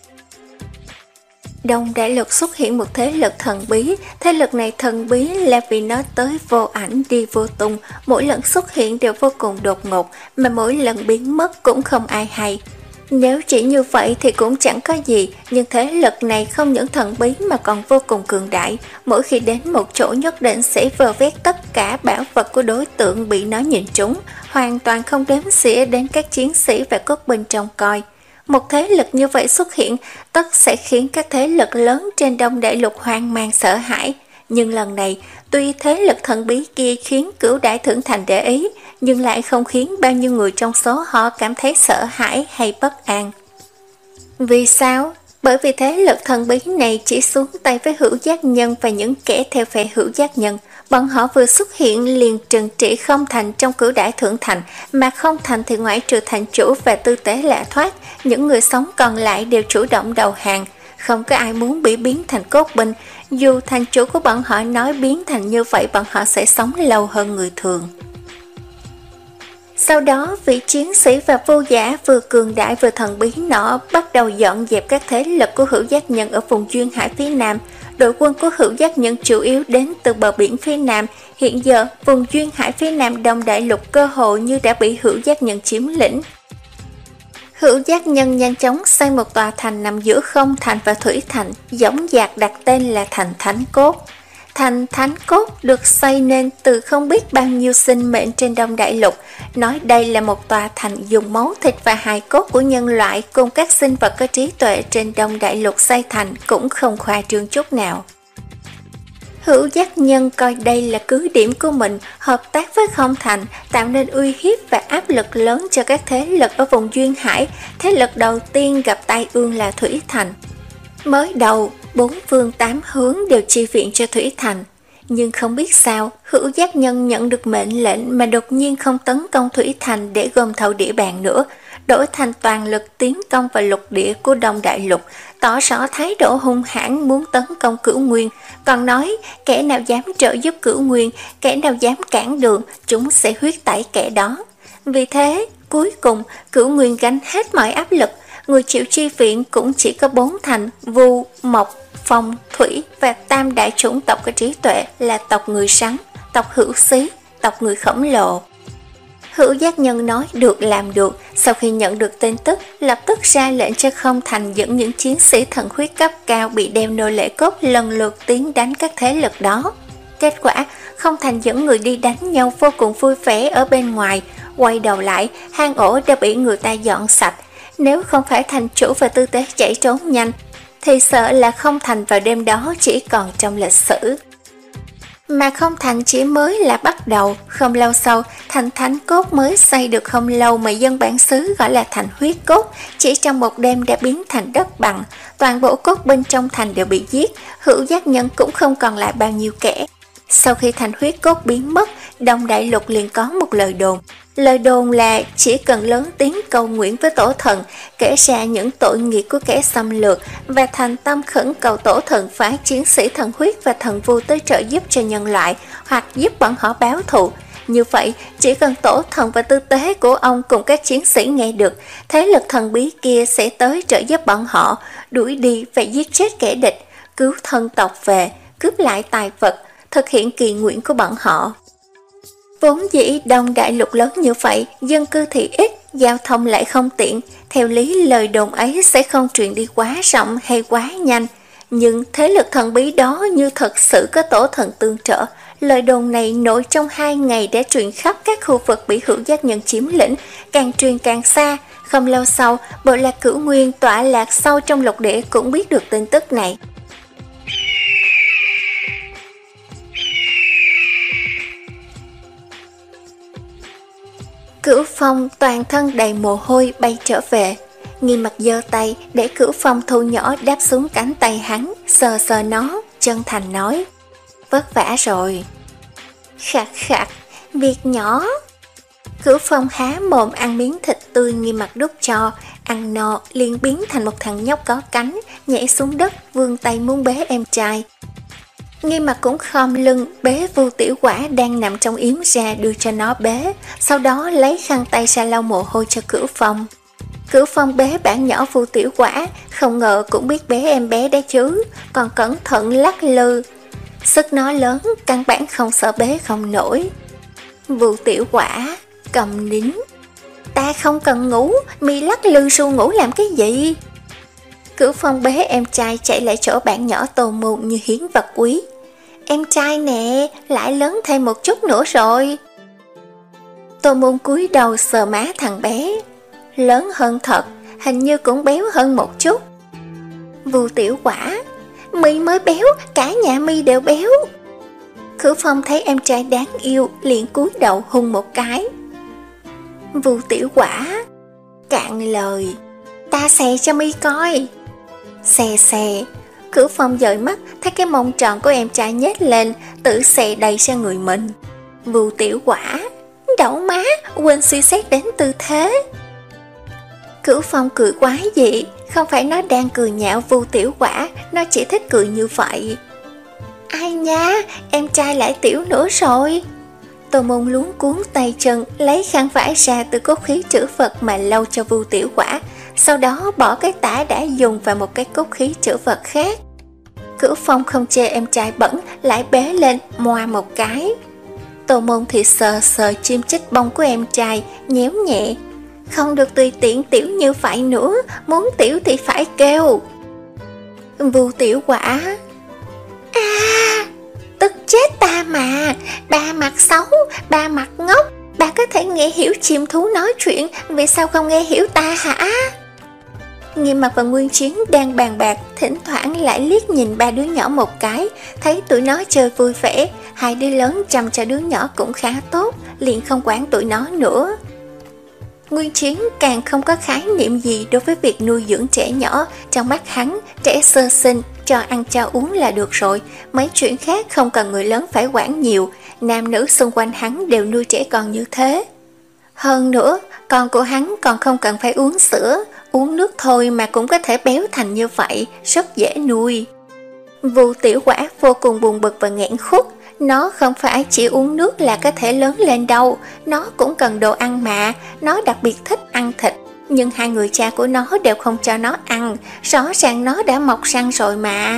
Đông Đại Lục xuất hiện một thế lực thần bí, thế lực này thần bí là vì nó tới vô ảnh đi vô tung, mỗi lần xuất hiện đều vô cùng đột ngột, mà mỗi lần biến mất cũng không ai hay. Nếu chỉ như vậy thì cũng chẳng có gì, nhưng thế lực này không những thần bí mà còn vô cùng cường đại, mỗi khi đến một chỗ nhất định sẽ vơ vét tất cả bảo vật của đối tượng bị nó nhìn trúng, hoàn toàn không đếm xỉa đến các chiến sĩ và cốt binh trông coi. Một thế lực như vậy xuất hiện, tất sẽ khiến các thế lực lớn trên Đông Đại Lục hoang mang sợ hãi. Nhưng lần này, tuy thế lực thần bí kia khiến Cửu Đại Thượng Thành để ý, nhưng lại không khiến bao nhiêu người trong số họ cảm thấy sợ hãi hay bất an. Vì sao? Bởi vì thế lực thần bí này chỉ xuống tay với Hữu Giác Nhân và những kẻ theo phe Hữu Giác Nhân. Bọn họ vừa xuất hiện liền trừng trị Không Thành trong Cửu Đại Thượng Thành, mà Không Thành thì ngoại trừ thành chủ và tư tế lạ thoát, những người sống còn lại đều chủ động đầu hàng. Không có ai muốn bị biến thành cốt binh, dù thành chủ của bọn họ nói biến thành như vậy bọn họ sẽ sống lâu hơn người thường. Sau đó, vị chiến sĩ và vô giả vừa cường đại vừa thần bí nọ bắt đầu dọn dẹp các thế lực của Hữu Giác Nhân ở vùng duyên hải phía Nam. Đội quân của Hữu Giác Nhân chủ yếu đến từ bờ biển phía Nam. Hiện giờ, vùng duyên hải phía Nam Đông Đại Lục cơ hội như đã bị Hữu Giác Nhân chiếm lĩnh. Hữu Giác Nhân nhanh chóng xây một tòa thành nằm giữa Không Thành và Thủy Thành, dõng dạc đặt tên là Thành Thánh Cốt. Thành thánh cốt được xây nên từ không biết bao nhiêu sinh mệnh trên Đông Đại Lục. Nói đây là một tòa thành dùng máu thịt và hài cốt của nhân loại cùng các sinh vật có trí tuệ trên Đông Đại Lục xây thành cũng không khoa trương chút nào. Hữu Giác Nhân coi đây là cứ điểm của mình, hợp tác với Không Thành, tạo nên uy hiếp và áp lực lớn cho các thế lực ở vùng Duyên Hải. Thế lực đầu tiên gặp tai ương là Thủy Thành. Mới đầu, bốn phương tám hướng đều chi viện cho Thủy Thành. Nhưng không biết sao, Hữu Giác Nhân nhận được mệnh lệnh mà đột nhiên không tấn công Thủy Thành để gom thầu địa bàn nữa, đổi thành toàn lực tiến công vào lục địa của Đông Đại Lục, tỏ rõ thái độ hung hãn muốn tấn công Cửu Nguyên, còn nói kẻ nào dám trợ giúp Cửu Nguyên, kẻ nào dám cản đường, chúng sẽ huyết tẩy kẻ đó. Vì thế, cuối cùng Cửu Nguyên gánh hết mọi áp lực, người chịu chi viện cũng chỉ có bốn thành: Vu, Mộc, Phong, Thủy và tam đại chủng tộc có trí tuệ là tộc người Sắn, tộc Hữu Xí, tộc người khổng lồ. Hữu Giác Nhân nói được làm được, sau khi nhận được tin tức, lập tức ra lệnh cho Không Thành dẫn những chiến sĩ thần huyết cấp cao bị đeo nô lệ cốt lần lượt tiến đánh các thế lực đó. Kết quả, Không Thành dẫn người đi đánh nhau vô cùng vui vẻ ở bên ngoài, quay đầu lại, hang ổ đã bị người ta dọn sạch. Nếu không phải thành chủ và tư tế chạy trốn nhanh, thì sợ là Không Thành vào đêm đó chỉ còn trong lịch sử. Mà Không Thành chỉ mới là bắt đầu, không lâu sau, thành thánh cốt mới xây được không lâu mà dân bản xứ gọi là thành huyết cốt, chỉ trong một đêm đã biến thành đất bằng, toàn bộ cốt bên trong thành đều bị giết, Hữu Giác Nhân cũng không còn lại bao nhiêu kẻ. Sau khi thành huyết cốt biến mất, Đông Đại Lục liền có một lời đồn. Lời đồn là chỉ cần lớn tiếng cầu nguyện với tổ thần, kể ra những tội nghiệp của kẻ xâm lược và thành tâm khẩn cầu tổ thần phái chiến sĩ thần huyết và thần vu tới trợ giúp cho nhân loại hoặc giúp bọn họ báo thù. Như vậy, chỉ cần tổ thần và tư tế của ông cùng các chiến sĩ nghe được, thế lực thần bí kia sẽ tới trợ giúp bọn họ, đuổi đi và giết chết kẻ địch, cứu thân tộc về, cướp lại tài vật, thực hiện kỳ nguyện của bọn họ. Vốn dĩ Đông Đại Lục lớn như vậy, dân cư thì ít, giao thông lại không tiện, theo lý lời đồn ấy sẽ không truyền đi quá rộng hay quá nhanh. Nhưng thế lực thần bí đó như thật sự có tổ thần tương trợ. Lời đồn này nổi trong hai ngày đã truyền khắp các khu vực bị Hữu Giác Nhân chiếm lĩnh, càng truyền càng xa. Không lâu sau, bộ lạc Cửu Nguyên tọa lạc sâu trong lục địa cũng biết được tin tức này. Cửu Phong toàn thân đầy mồ hôi bay trở về, Nghi Mặc giơ tay để Cửu Phong thu nhỏ đáp xuống cánh tay hắn, sờ sờ nó, chân thành nói: vất vả rồi. Khạc khạc, việc nhỏ. Cửu Phong há mồm ăn miếng thịt tươi Nghi Mặc đút cho, ăn no liền biến thành một thằng nhóc có cánh, nhảy xuống đất vươn tay muốn bế em trai. Nghi Mặc cũng khom lưng bế Vu Tiểu Quả đang nằm trong yếm ra đưa cho nó bế, sau đó lấy khăn tay ra lau mồ hôi cho Cửu Phong. Cửu Phong bế bản nhỏ Vu Tiểu Quả, không ngờ cũng biết bế em bé đấy chứ, còn cẩn thận lắc lư. Sức nó lớn, căn bản không sợ bế không nổi. Vu Tiểu Quả cầm nín: ta không cần ngủ, mi lắc lư ru ngủ làm cái gì? Cửu Phong bế em trai chạy lại chỗ bạn nhỏ Tô Môn như hiến vật quý. Em trai nè, lại lớn thêm một chút nữa rồi. Tô Môn cúi đầu sờ má thằng bé. Lớn hơn thật, hình như cũng béo hơn một chút. Vu Tiểu Quả: mi mới béo, cả nhà mi đều béo. Cửu Phong thấy em trai đáng yêu, liền cúi đầu hôn một cái. Vu Tiểu Quả: cạn lời, ta xè cho mi coi. Xè xè. Cửu Phong dời mắt thấy cái mông tròn của em trai nhếch lên, tự xè đầy ra người mình. Vu Tiểu Quả: đậu má, quên suy xét đến tư thế. Cửu Phong cười quái dị, không phải nó đang cười nhạo Vu Tiểu Quả, nó chỉ thích cười như vậy. Ai nha, em trai lại tiểu nữa rồi. Tô Môn luống cuốn tay chân, lấy khăn vải ra từ cốt khí trữ vật mà lau cho Vu Tiểu Quả, sau đó bỏ cái tả đã dùng vào một cái cốt khí trữ vật khác. Cửu Phong không chê em trai bẩn, lại bế lên moa một cái. Tô Môn thì sờ sờ chim chích bông của em trai, nhéo nhẹ. Không được tùy tiện tiểu như vậy nữa, muốn tiểu thì phải kêu. Vu Tiểu Quả: a, tức chết ta mà, ba mặt xấu, ba mặt ngốc, ba có thể nghe hiểu chim thú nói chuyện, vì sao không nghe hiểu ta hả? Nghiêm Mặc và Nguyên Chiến đang bàn bạc, thỉnh thoảng lại liếc nhìn ba đứa nhỏ một cái, thấy tụi nó chơi vui vẻ, hai đứa lớn chăm cho đứa nhỏ cũng khá tốt, liền không quản tụi nó nữa. Nguyên Chiến càng không có khái niệm gì đối với việc nuôi dưỡng trẻ nhỏ, trong mắt hắn, trẻ sơ sinh, cho ăn cho uống là được rồi, mấy chuyện khác không cần người lớn phải quản nhiều, nam nữ xung quanh hắn đều nuôi trẻ con như thế. Hơn nữa, con của hắn còn không cần phải uống sữa, uống nước thôi mà cũng có thể béo thành như vậy, rất dễ nuôi. Vu Tiểu Quả vô cùng buồn bực và nghẹn khuất, nó không phải chỉ uống nước là có thể lớn lên đâu, nó cũng cần đồ ăn mà, nó đặc biệt thích ăn thịt, nhưng hai người cha của nó đều không cho nó ăn, rõ ràng nó đã mọc răng rồi mà.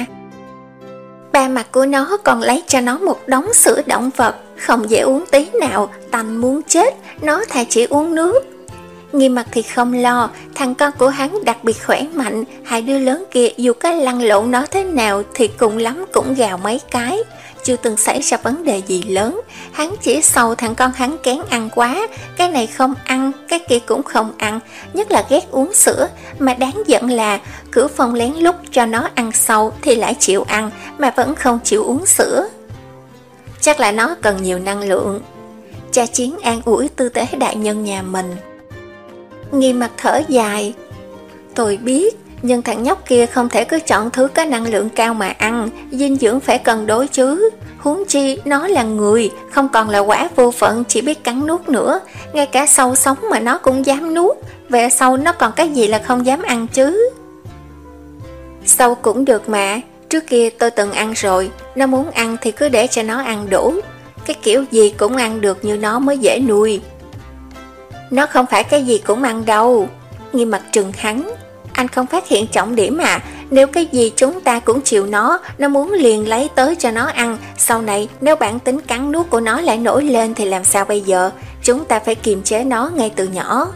Ba mặt của nó còn lấy cho nó một đống sữa động vật, không dễ uống tí nào, tanh muốn chết, nó thà chỉ uống nước. Nghiêm Mặc thì không lo, thằng con của hắn đặc biệt khỏe mạnh, hai đứa lớn kia dù có lăn lộn nó thế nào thì cùng lắm cũng gào mấy cái, chưa từng xảy ra vấn đề gì lớn. Hắn chỉ sầu thằng con hắn kén ăn quá, cái này không ăn, cái kia cũng không ăn, nhất là ghét uống sữa, mà đáng giận là Cửu Phong lén lút cho nó ăn sâu thì lại chịu ăn, mà vẫn không chịu uống sữa. Chắc là nó cần nhiều năng lượng. Cha Chiến an ủi tư tế đại nhân nhà mình. Nghiêm Mặc thở dài. Tôi biết, nhưng thằng nhóc kia không thể cứ chọn thứ có năng lượng cao mà ăn, dinh dưỡng phải cân đối chứ. Huống chi nó là người, không còn là quả vô phận chỉ biết cắn nuốt nữa, ngay cả sâu sống mà nó cũng dám nuốt, về sau nó còn cái gì là không dám ăn chứ. Sâu cũng được mà, trước kia tôi từng ăn rồi, nó muốn ăn thì cứ để cho nó ăn đủ, cái kiểu gì cũng ăn được như nó mới dễ nuôi. Nó không phải cái gì cũng ăn đâu. Nghiêm Mặc trừng hắn. Anh không phát hiện trọng điểm à? Nếu cái gì chúng ta cũng chịu nó, nó muốn liền lấy tới cho nó ăn, sau này nếu bản tính cắn nuốt của nó lại nổi lên thì làm sao bây giờ? Chúng ta phải kiềm chế nó ngay từ nhỏ.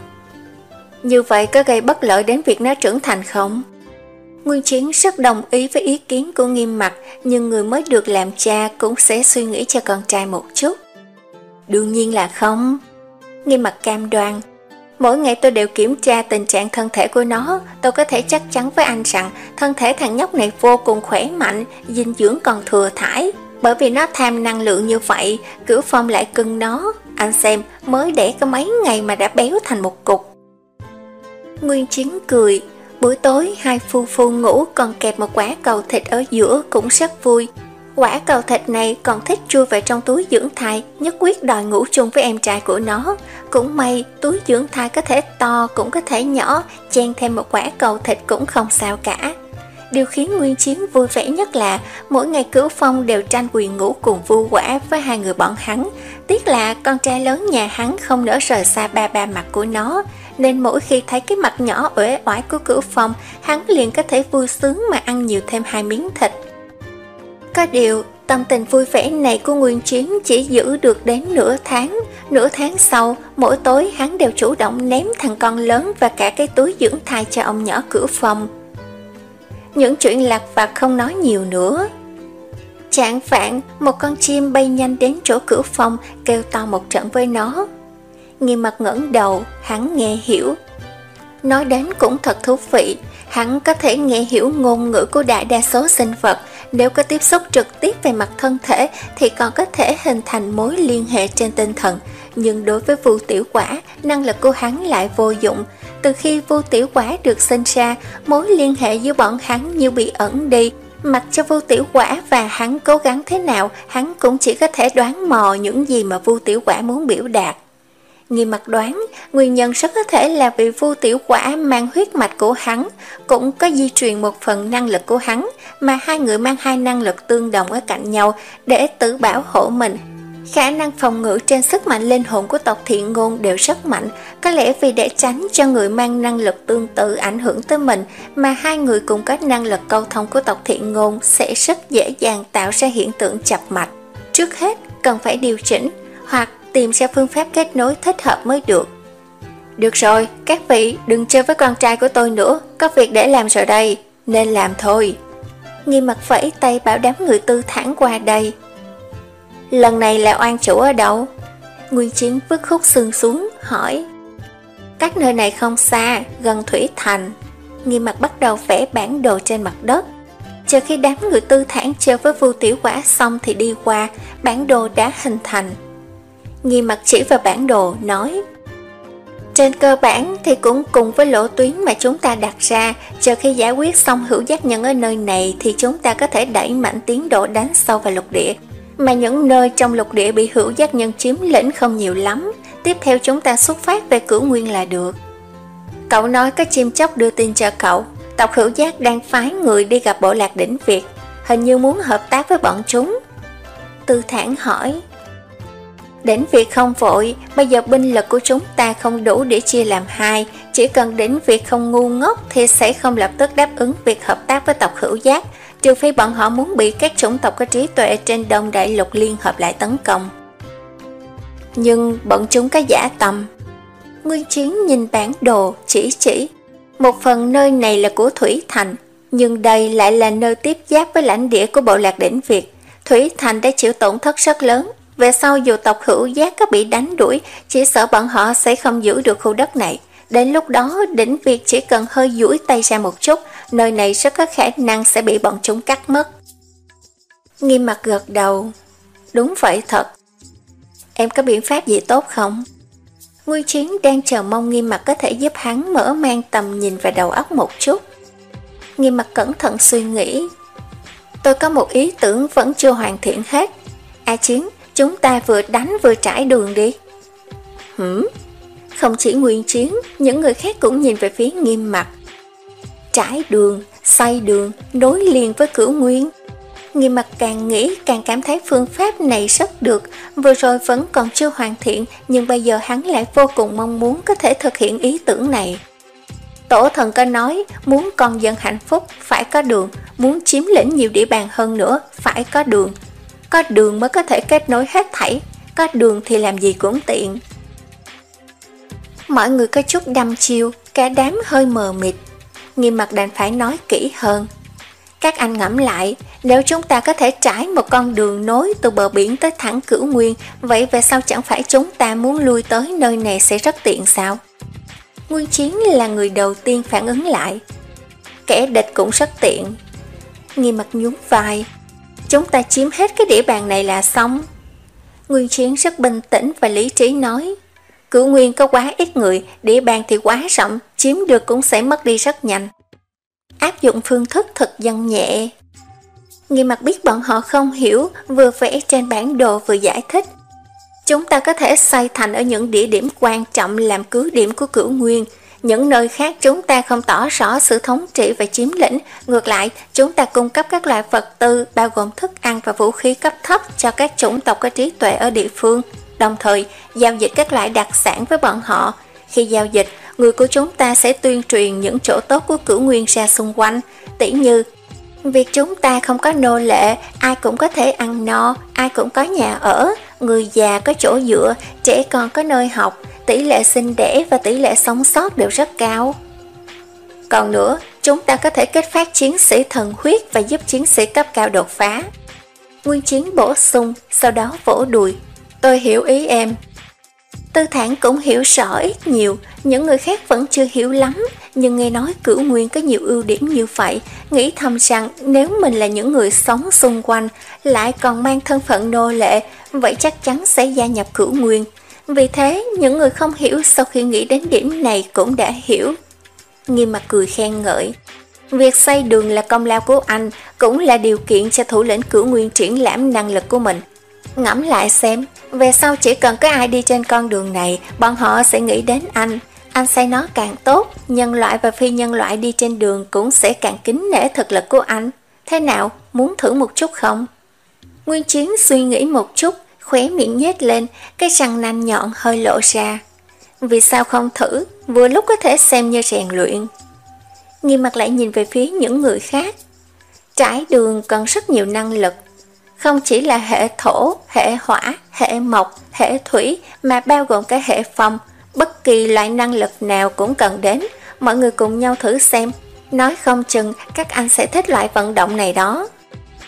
Như vậy có gây bất lợi đến việc nó trưởng thành không? Nguyên Chiến rất đồng ý với ý kiến của Nghiêm Mặc, nhưng người mới được làm cha cũng sẽ suy nghĩ cho con trai một chút. Đương nhiên là không. Nghiêm Mặc cam đoan. Mỗi ngày tôi đều kiểm tra tình trạng thân thể của nó, tôi có thể chắc chắn với anh rằng thân thể thằng nhóc này vô cùng khỏe mạnh, dinh dưỡng còn thừa thãi. Bởi vì nó tham năng lượng như vậy, Cửu Phong lại cưng nó. Anh xem, mới đẻ có mấy ngày mà đã béo thành một cục. Nguyên Chiến cười. Buổi tối hai phu phu ngủ còn kẹp một quả cầu thịt ở giữa cũng rất vui. Quả cầu thịt này còn thích chui vào trong túi dưỡng thai, nhất quyết đòi ngủ chung với em trai của nó. Cũng may túi dưỡng thai có thể to cũng có thể nhỏ, chen thêm một quả cầu thịt cũng không sao cả. Điều khiến Nguyên Chiến vui vẻ nhất là mỗi ngày Cửu Phong đều tranh quyền ngủ cùng Vu Quả với hai người bọn hắn. Tiếc là con trai lớn nhà hắn không nỡ rời xa ba ba mặt của nó, nên mỗi khi thấy cái mặt nhỏ uể oải của Cửu Phong, hắn liền có thể vui sướng mà ăn nhiều thêm hai miếng thịt. Có điều, tâm tình vui vẻ này của Nguyên Chiến chỉ giữ được đến nửa tháng. Nửa tháng sau, mỗi tối hắn đều chủ động ném thằng con lớn và cả cái túi dưỡng thai cho ông nhỏ Cửu Phong. Những chuyện lặt vặt không nói nhiều nữa. Chạng vạng, một con chim bay nhanh đến chỗ Cửu Phong, kêu to một trận với nó. Nghiêm Mặc ngẩng đầu, hắn nghe hiểu. Nói đến cũng thật thú vị, hắn có thể nghe hiểu ngôn ngữ của đại đa số sinh vật. Nếu có tiếp xúc trực tiếp về mặt thân thể thì còn có thể hình thành mối liên hệ trên tinh thần. Nhưng đối với Vu Tiểu Quả, năng lực của hắn lại vô dụng. Từ khi Vu Tiểu Quả được sinh ra, mối liên hệ giữa bọn hắn như bị ẩn đi. Mặc cho Vu Tiểu Quả và hắn cố gắng thế nào, hắn cũng chỉ có thể đoán mò những gì mà Vu Tiểu Quả muốn biểu đạt. Nghiêm Mặc đoán, nguyên nhân rất có thể là vì Vu Tiểu Quả mang huyết mạch của hắn, cũng có di truyền một phần năng lực của hắn, mà hai người mang hai năng lực tương đồng ở cạnh nhau để tự bảo hộ mình. Khả năng phòng ngự trên sức mạnh linh hồn của tộc Thiện Ngôn đều rất mạnh, có lẽ vì để tránh cho người mang năng lực tương tự ảnh hưởng tới mình, mà hai người cùng có năng lực câu thông của tộc Thiện Ngôn sẽ rất dễ dàng tạo ra hiện tượng chập mạch. Trước hết, cần phải điều chỉnh, hoặc tìm ra phương pháp kết nối thích hợp mới được. Được rồi, các vị đừng chơi với con trai của tôi nữa, có việc để làm rồi đây, nên làm thôi. Nghiêm Mặc vẫy tay bảo đám người Tư Thản qua đây. Lần này là oan chủ ở đâu? Nguyên Chiến vứt khúc xương xuống, hỏi. Cách nơi này không xa, gần Thủy Thành. Nghiêm Mặt bắt đầu vẽ bản đồ trên mặt đất. Chờ khi đám người Tư Thản chơi với Vu Tiểu Quả xong thì đi qua, bản đồ đã hình thành. Nghiêm Mặt chỉ vào bản đồ, nói. Trên cơ bản thì cũng cùng với lộ tuyến mà chúng ta đặt ra, chờ khi giải quyết xong hữu giác nhân ở nơi này thì chúng ta có thể đẩy mạnh tiến độ đánh sâu vào lục địa. Mà những nơi trong lục địa bị hữu giác nhân chiếm lĩnh không nhiều lắm, tiếp theo chúng ta xuất phát về Cửu Nguyên là được. Cậu nói có chim chóc đưa tin cho cậu, tộc hữu giác đang phái người đi gặp bộ lạc đỉnh Việt, hình như muốn hợp tác với bọn chúng. Tư Thản hỏi. Đỉnh Việt không vội, bây giờ binh lực của chúng ta không đủ để chia làm hai, chỉ cần đỉnh Việt không ngu ngốc thì sẽ không lập tức đáp ứng việc hợp tác với tộc hữu giác, trừ phi bọn họ muốn bị các chủng tộc có trí tuệ trên Đông Đại Lục liên hợp lại tấn công. Nhưng bọn chúng có dã tâm. Nguyên Chiến nhìn bản đồ, chỉ chỉ. Một phần nơi này là của Thủy Thành, nhưng đây lại là nơi tiếp giáp với lãnh địa của bộ lạc đỉnh Việt. Thủy Thành đã chịu tổn thất rất lớn. Về sau dù tộc hữu giác có bị đánh đuổi, chỉ sợ bọn họ sẽ không giữ được khu đất này. Đến lúc đó, đỉnh Việt chỉ cần hơi duỗi tay ra một chút, nơi này rất có khả năng sẽ bị bọn chúng cắt mất. Nghiêm Mặt gật đầu. Đúng vậy thật. Em có biện pháp gì tốt không? Nguyên Chiến đang chờ mong Nghiêm Mặt có thể giúp hắn mở mang tầm nhìn và đầu óc một chút. Nghiêm Mặt cẩn thận suy nghĩ. Tôi có một ý tưởng vẫn chưa hoàn thiện hết. A Chiến, chúng ta vừa đánh vừa trải đường đi. Hửm? Không chỉ Nguyên Chiến, những người khác cũng nhìn về phía Nghiêm Mặt. Trải đường, xây đường, nối liền với Cửu Nguyên. Nghiêm Mặt càng nghĩ càng cảm thấy phương pháp này rất được, vừa rồi vẫn còn chưa hoàn thiện, nhưng bây giờ hắn lại vô cùng mong muốn có thể thực hiện ý tưởng này. Tổ thần có nói, muốn con dân hạnh phúc, phải có đường, muốn chiếm lĩnh nhiều địa bàn hơn nữa, phải có đường. Có đường mới có thể kết nối hết thảy, có đường thì làm gì cũng tiện. Mọi người có chút đăm chiêu, cả đám hơi mờ mịt. Nghiêm Mặt đành phải nói kỹ hơn. Các anh ngẫm lại, nếu chúng ta có thể trải một con đường nối từ bờ biển tới thẳng Cửu Nguyên, vậy về sau chẳng phải chúng ta muốn lui tới nơi này sẽ rất tiện sao? Nguyên Chiến là người đầu tiên phản ứng lại. Kẻ địch cũng rất tiện. Nghiêm Mặt nhún vai. Chúng ta chiếm hết cái địa bàn này là xong. Nguyên Chiến rất bình tĩnh và lý trí nói. Cửu Nguyên có quá ít người, địa bàn thì quá rộng, chiếm được cũng sẽ mất đi rất nhanh. Áp dụng phương thức thật dân nhẹ. Nghiêm Mặt biết bọn họ không hiểu, vừa vẽ trên bản đồ vừa giải thích. Chúng ta có thể xây thành ở những địa điểm quan trọng làm cứ điểm của Cửu Nguyên. Những nơi khác chúng ta không tỏ rõ sự thống trị và chiếm lĩnh. Ngược lại, chúng ta cung cấp các loại vật tư bao gồm thức ăn và vũ khí cấp thấp cho các chủng tộc có trí tuệ ở địa phương. Đồng thời, giao dịch các loại đặc sản với bọn họ. Khi giao dịch, người của chúng ta sẽ tuyên truyền những chỗ tốt của Cửu Nguyên ra xung quanh. Tỉ như, việc chúng ta không có nô lệ, ai cũng có thể ăn no, ai cũng có nhà ở, người già có chỗ dựa, trẻ con có nơi học, tỷ lệ sinh đẻ và tỷ lệ sống sót đều rất cao. Còn nữa, chúng ta có thể kết phát chiến sĩ thần huyết và giúp chiến sĩ cấp cao đột phá. Nguyên Chiến bổ sung, sau đó vỗ đùi. Tôi hiểu ý em. Tư Thản cũng hiểu rõ ít nhiều, những người khác vẫn chưa hiểu lắm, nhưng nghe nói Cửu Nguyên có nhiều ưu điểm như vậy, nghĩ thầm rằng nếu mình là những người sống xung quanh, lại còn mang thân phận nô lệ, vậy chắc chắn sẽ gia nhập Cửu Nguyên. Vì thế, những người không hiểu sau khi nghĩ đến điểm này cũng đã hiểu. Nghiêm Mặt cười khen ngợi. Việc xây đường là công lao của anh, cũng là điều kiện cho thủ lĩnh Cửu Nguyên triển lãm năng lực của mình. Ngẫm lại xem, về sau chỉ cần có ai đi trên con đường này, bọn họ sẽ nghĩ đến anh. Anh xây nó càng tốt, nhân loại và phi nhân loại đi trên đường cũng sẽ càng kính nể thực lực của anh. Thế nào, muốn thử một chút không? Nguyên Chiến suy nghĩ một chút, khóe miệng nhếch lên, cái răng nanh nhọn hơi lộ ra. Vì sao không thử, vừa lúc có thể xem như rèn luyện. Nghiêm Mặt lại nhìn về phía những người khác. Trải đường cần rất nhiều năng lực. Không chỉ là hệ thổ, hệ hỏa, hệ mộc, hệ thủy mà bao gồm cả hệ phong. Bất kỳ loại năng lực nào cũng cần đến. Mọi người cùng nhau thử xem. Nói không chừng các anh sẽ thích loại vận động này đó.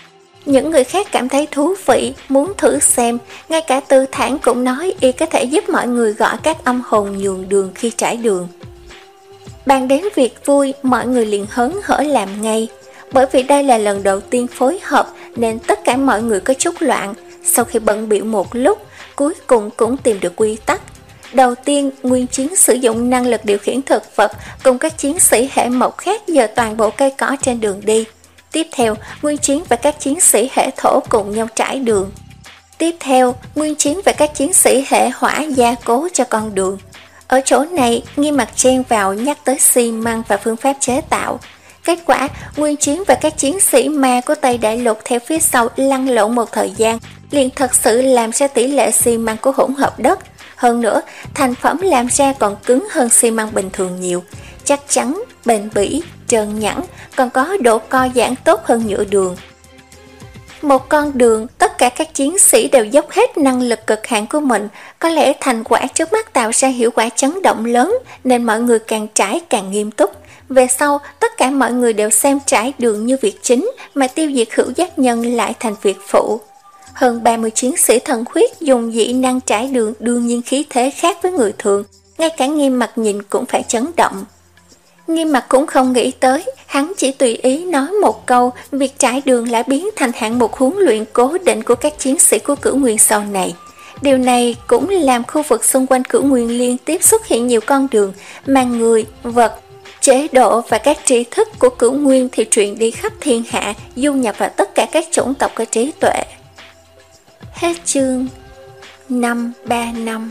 Những người khác cảm thấy thú vị, muốn thử xem, ngay cả Tư Thản cũng nói y có thể giúp mọi người gọi các âm hồn nhường đường khi trải đường. Bàn đến việc vui, mọi người liền hớn hở làm ngay. Bởi vì đây là lần đầu tiên phối hợp nên tất cả mọi người có chút loạn. Sau khi bận bịu một lúc, cuối cùng cũng tìm được quy tắc. Đầu tiên, Nguyên Chiến sử dụng năng lực điều khiển thực vật cùng các chiến sĩ hệ mộc khác dời toàn bộ cây cỏ trên đường đi. Tiếp theo, Nguyên Chiến và các chiến sĩ hệ thổ cùng nhau trải đường. Tiếp theo, Nguyên Chiến và các chiến sĩ hệ hỏa gia cố cho con đường. Ở chỗ này, Nghiêm Mặc chen vào nhắc tới xi măng và phương pháp chế tạo. Kết quả, Nguyên Chiến và các chiến sĩ ma của Tây Đại Lục theo phía sau lăn lộn một thời gian, liền thật sự làm ra tỷ lệ xi măng của hỗn hợp đất. Hơn nữa, thành phẩm làm ra còn cứng hơn xi măng bình thường nhiều, chắc chắn, bền bỉ, trơn nhẵn, còn có độ co giãn tốt hơn nhựa đường. Một con đường, tất cả các chiến sĩ đều dốc hết năng lực cực hạn của mình, có lẽ thành quả trước mắt tạo ra hiệu quả chấn động lớn nên mọi người càng trải càng nghiêm túc. Về sau, tất cả mọi người đều xem trải đường như việc chính mà tiêu diệt hữu giác nhân lại thành việc phụ. Hơn ba mươi chiến sĩ thần huyết dùng dị năng trải đường đương nhiên khí thế khác với người thường, ngay cả Nghiêm Mặc nhìn cũng phải chấn động. Nghiêm Mặc cũng không nghĩ tới, hắn chỉ tùy ý nói một câu, việc trải đường lại biến thành hạng mục huấn luyện cố định của các chiến sĩ của Cửu Nguyên sau này. Điều này cũng làm khu vực xung quanh Cửu Nguyên liên tiếp xuất hiện nhiều con đường, mà người, vật, chế độ và các tri thức của Cửu Nguyên thì truyền đi khắp thiên hạ, du nhập vào tất cả các chủng tộc có trí tuệ. Hết chương năm ba năm.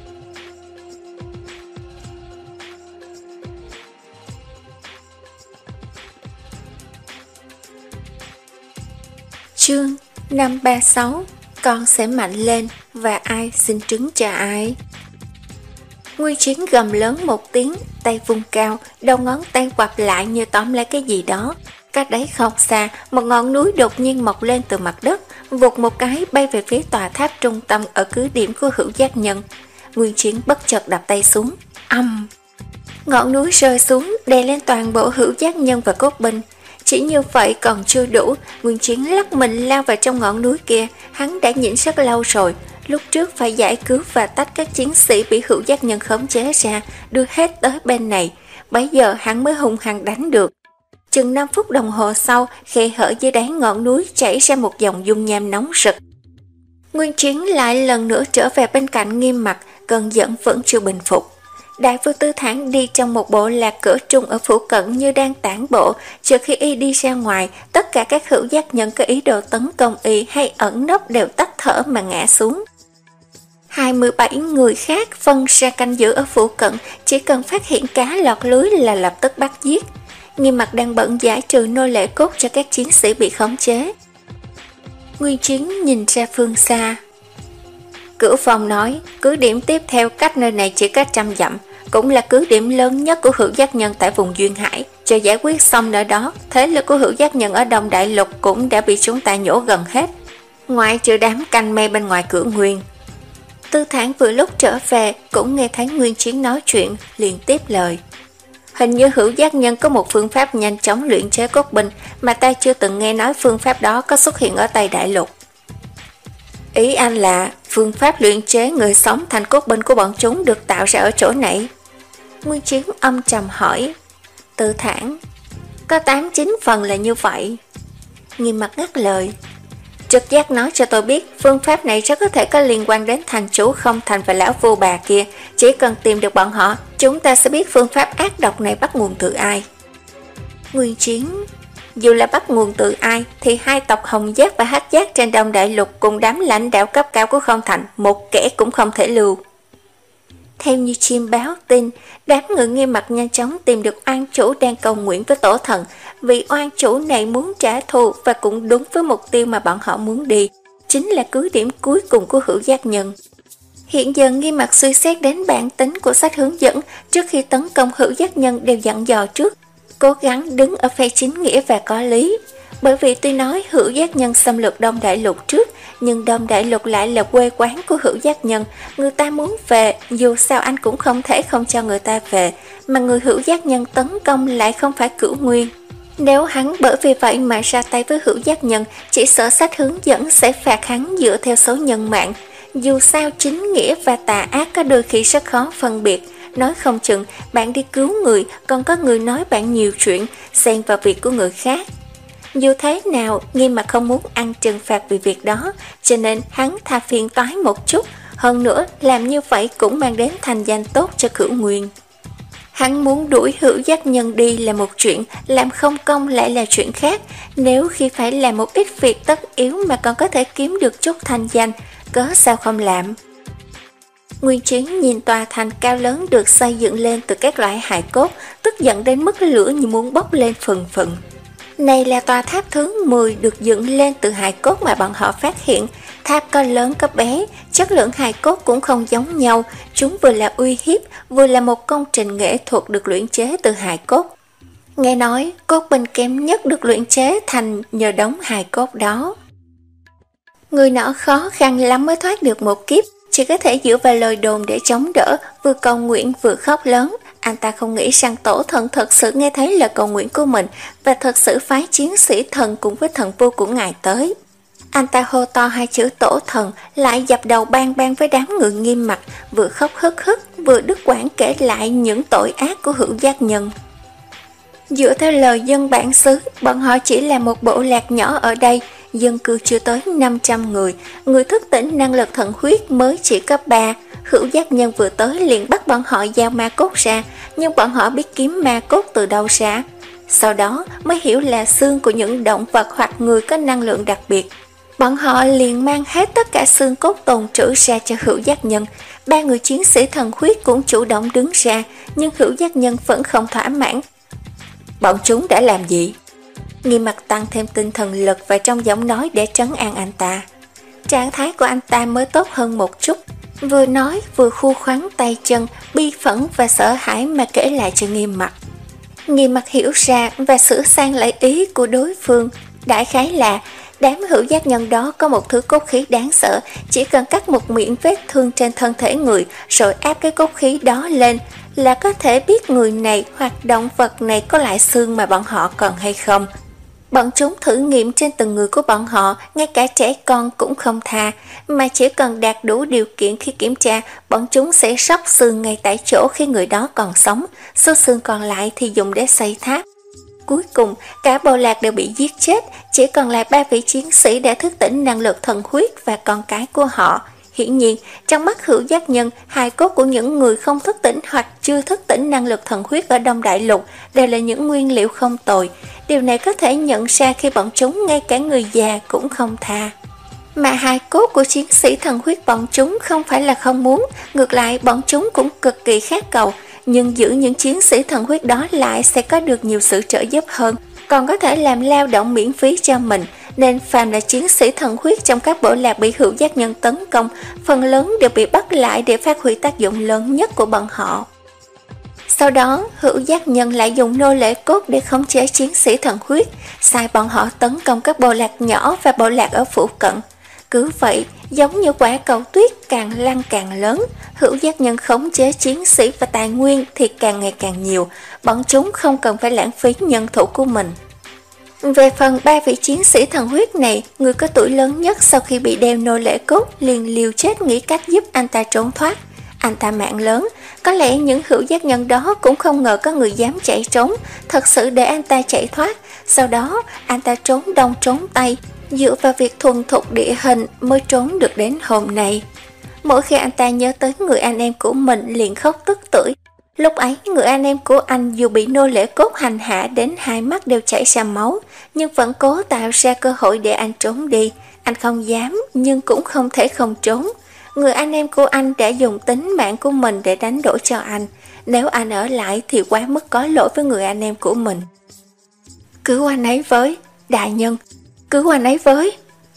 Chương năm ba sáu. Con sẽ mạnh lên và ai xin trứng cho ai. Nguyên Chiến gầm lớn một tiếng, tay vung cao, đầu ngón tay quặp lại như tóm lấy cái gì đó. Cách đấy không xa, một ngọn núi đột nhiên mọc lên từ mặt đất, vụt một cái bay về phía tòa tháp trung tâm ở cứ điểm của hữu giác nhân. Nguyên Chiến bất chợt đập tay xuống, âm. Ngọn núi rơi xuống, đè lên toàn bộ hữu giác nhân và cốt binh. Chỉ như vậy còn chưa đủ, Nguyên Chiến lắc mình lao vào trong ngọn núi kia. Hắn đã nhịn rất lâu rồi, lúc trước phải giải cứu và tách các chiến sĩ bị hữu giác nhân khống chế ra, đưa hết tới bên này. Bấy giờ hắn mới hung hăng đánh được. Chừng năm phút đồng hồ sau, khe hở dưới đáy ngọn núi chảy ra một dòng dung nham nóng rực. Nguyên Chiến lại lần nữa trở về bên cạnh Nghiêm Mặc, cơn giận vẫn chưa bình phục. Đại Vương Tư Thản đi trong một bộ lạc cửa trung ở phủ cận như đang tản bộ. Trước khi y đi ra ngoài, tất cả các hữu giác nhân có ý đồ tấn công y hay ẩn nấp đều tắt thở mà ngã xuống. hai mươi bảy người khác phân ra canh giữ ở phủ cận, chỉ cần phát hiện cá lọt lưới là lập tức bắt giết. Nghiêm Mặc đang bận giải trừ nô lệ cốt cho các chiến sĩ bị khống chế. Nguyên Chiến nhìn ra phương xa. Cửu Phong nói, cứ điểm tiếp theo cách nơi này chỉ có trăm dặm, cũng là cứ điểm lớn nhất của hữu giác nhân tại vùng Duyên Hải. Chờ giải quyết xong nơi đó, thế lực của hữu giác nhân ở Đông Đại Lục cũng đã bị chúng ta nhổ gần hết, ngoại trừ đám canh me bên ngoài cửa Nguyên. Tư Thản vừa lúc trở về cũng nghe thấy Nguyên Chiến nói chuyện, liền tiếp lời. Hình như hữu giác nhân có một phương pháp nhanh chóng luyện chế cốt binh mà ta chưa từng nghe nói phương pháp đó có xuất hiện ở Tây Đại Lục. Ý anh là phương pháp luyện chế người sống thành cốt binh của bọn chúng được tạo ra ở chỗ này? Nguyên Chiến âm trầm hỏi. Tư Thản, có tám chín phần là như vậy. Nghiêm Mặc ngắt lời. Trực giác nói cho tôi biết phương pháp này rất có thể có liên quan đến thành chủ Không Thành và lão vô bà kia. Chỉ cần tìm được bọn họ, chúng ta sẽ biết phương pháp ác độc này bắt nguồn từ ai. Nguyên Chiến, dù là bắt nguồn từ ai thì hai tộc Hồng Giác và Hắc Giác trên Đông Đại Lục cùng đám lãnh đạo cấp cao của Không Thành, một kẻ cũng không thể lưu. Theo như chim báo tin, đám người Nghiêm Mặc nhanh chóng tìm được oan chủ đang cầu nguyện với tổ thần, vì oan chủ này muốn trả thù và cũng đúng với mục tiêu mà bọn họ muốn đi, chính là cứ điểm cuối cùng của hữu giác nhân. Hiện giờ Nghiêm Mặc suy xét đến bản tính của sách hướng dẫn, trước khi tấn công hữu giác nhân đều dặn dò trước, cố gắng đứng ở phe chính nghĩa và có lý. Bởi vì tuy nói hữu giác nhân xâm lược Đông Đại Lục trước, nhưng Đông Đại Lục lại là quê quán của hữu giác nhân. Người ta muốn về, dù sao anh cũng không thể không cho người ta về, mà người hữu giác nhân tấn công lại không phải Cửu Nguyên. Nếu hắn bởi vì vậy mà ra tay với Hữu Giác Nhân, chỉ sợ sách hướng dẫn sẽ phạt hắn dựa theo số nhân mạng. Dù sao chính nghĩa và tà ác có đôi khi rất khó phân biệt. Nói không chừng bạn đi cứu người, còn có người nói bạn nhiều chuyện, xen vào việc của người khác. Dù thế nào, Nghiêm Mặc không muốn ăn trừng phạt vì việc đó, cho nên hắn tha phiền toái một chút. Hơn nữa, làm như vậy cũng mang đến thành danh tốt cho Cửu Nguyên. Hắn muốn đuổi Hữu Giác Nhân đi là một chuyện, làm không công lại là chuyện khác. Nếu khi phải làm một ít việc tất yếu mà còn có thể kiếm được chút thành danh, cớ sao không làm. Nguyên Chiến nhìn tòa thành cao lớn được xây dựng lên từ các loại hài cốt, tức giận đến mức lửa như muốn bốc lên phừng phừng. Này là tòa tháp thứ mười được dựng lên từ hài cốt mà bọn họ phát hiện. Tháp có lớn có bé, chất lượng hài cốt cũng không giống nhau. Chúng vừa là uy hiếp, vừa là một công trình nghệ thuật được luyện chế từ hài cốt. Nghe nói, cốt binh kém nhất được luyện chế thành nhờ đống hài cốt đó. Người nọ khó khăn lắm mới thoát được một kiếp, chỉ có thể dựa vào lời đồn để chống đỡ, vừa cầu nguyện vừa khóc lớn. Anh ta không nghĩ rằng tổ thần thật sự nghe thấy lời cầu nguyện của mình và thật sự phái chiến sĩ thần cùng với thần vua của ngài tới. Anh ta hô to hai chữ tổ thần, lại dập đầu bang bang với đám người Nghiêm Mặc, vừa khóc hức hức, vừa đứt quãng kể lại những tội ác của Hữu Giác Nhân. Dựa theo lời dân bản xứ, bọn họ chỉ là một bộ lạc nhỏ ở đây, dân cư chưa tới năm trăm người, người thức tỉnh năng lực thần huyết mới chỉ có ba. Hữu Giác Nhân vừa tới liền bắt bọn họ giao ma cốt ra, nhưng bọn họ biết kiếm ma cốt từ đâu ra. Sau đó mới hiểu là xương của những động vật hoặc người có năng lượng đặc biệt. Bọn họ liền mang hết tất cả xương cốt tồn trữ ra cho Hữu Giác Nhân. Ba người chiến sĩ thần huyết cũng chủ động đứng ra, nhưng Hữu Giác Nhân vẫn không thỏa mãn. Bọn chúng đã làm gì? Nghiêm Mặc tăng thêm tinh thần lực vào trong giọng nói để trấn an anh ta. Trạng thái của anh ta mới tốt hơn một chút, vừa nói vừa khu khoắn tay chân, bi phẫn và sợ hãi mà kể lại cho Nghiêm Mặc. Nghiêm Mặc hiểu ra và sửa sang lại ý của đối phương. Đại khái là đám Hữu Giác Nhân đó có một thứ cốt khí đáng sợ, chỉ cần cắt một miệng vết thương trên thân thể người rồi áp cái cốt khí đó lên là có thể biết người này hoặc động vật này có lại xương mà bọn họ còn hay không. Bọn chúng thử nghiệm trên từng người của bọn họ, ngay cả trẻ con cũng không tha, mà chỉ cần đạt đủ điều kiện khi kiểm tra, bọn chúng sẽ xóc xương ngay tại chỗ khi người đó còn sống, số xương còn lại thì dùng để xây tháp. Cuối cùng, cả bộ lạc đều bị giết chết, chỉ còn lại ba vị chiến sĩ đã thức tỉnh năng lực thần huyết và con cái của họ. Hiển nhiên, trong mắt Hữu Giác Nhân, hài cốt của những người không thức tỉnh hoặc chưa thức tỉnh năng lực thần huyết ở Đông Đại Lục đều là những nguyên liệu không tồi. Điều này có thể nhận ra khi bọn chúng ngay cả người già cũng không tha. Mà hài cốt của chiến sĩ thần huyết bọn chúng không phải là không muốn, ngược lại bọn chúng cũng cực kỳ khát cầu. Nhưng giữ những chiến sĩ thần huyết đó lại sẽ có được nhiều sự trợ giúp hơn, còn có thể làm lao động miễn phí cho mình. Nên phàm là chiến sĩ thần huyết trong các bộ lạc bị Hữu Giác Nhân tấn công, phần lớn đều bị bắt lại để phát huy tác dụng lớn nhất của bọn họ. Sau đó, Hữu Giác Nhân lại dùng nô lệ cốt để khống chế chiến sĩ thần huyết, sai bọn họ tấn công các bộ lạc nhỏ và bộ lạc ở phụ cận. Cứ vậy, giống như quả cầu tuyết càng lăn càng lớn, Hữu Giác Nhân khống chế chiến sĩ và tài nguyên thì càng ngày càng nhiều, bọn chúng không cần phải lãng phí nhân thủ của mình. Về phần ba vị chiến sĩ thần huyết này, người có tuổi lớn nhất sau khi bị đeo nô lệ cốt liền liều chết nghĩ cách giúp anh ta trốn thoát. Anh ta mạng lớn, có lẽ những Hữu Giác Nhân đó cũng không ngờ có người dám chạy trốn, thật sự để anh ta chạy thoát. Sau đó, anh ta trốn đông trốn tây, dựa vào việc thuần thục địa hình mới trốn được đến hôm nay. Mỗi khi anh ta nhớ tới người anh em của mình liền khóc tức tưởi. Lúc ấy, người anh em của anh dù bị nô lệ cốt hành hạ đến hai mắt đều chảy ra máu, nhưng vẫn cố tạo ra cơ hội để anh trốn đi. Anh không dám, nhưng cũng không thể không trốn. Người anh em của anh đã dùng tính mạng của mình để đánh đổi cho anh. Nếu anh ở lại thì quá mức có lỗi với người anh em của mình. Cứu anh ấy với, đại nhân, cứu anh ấy với.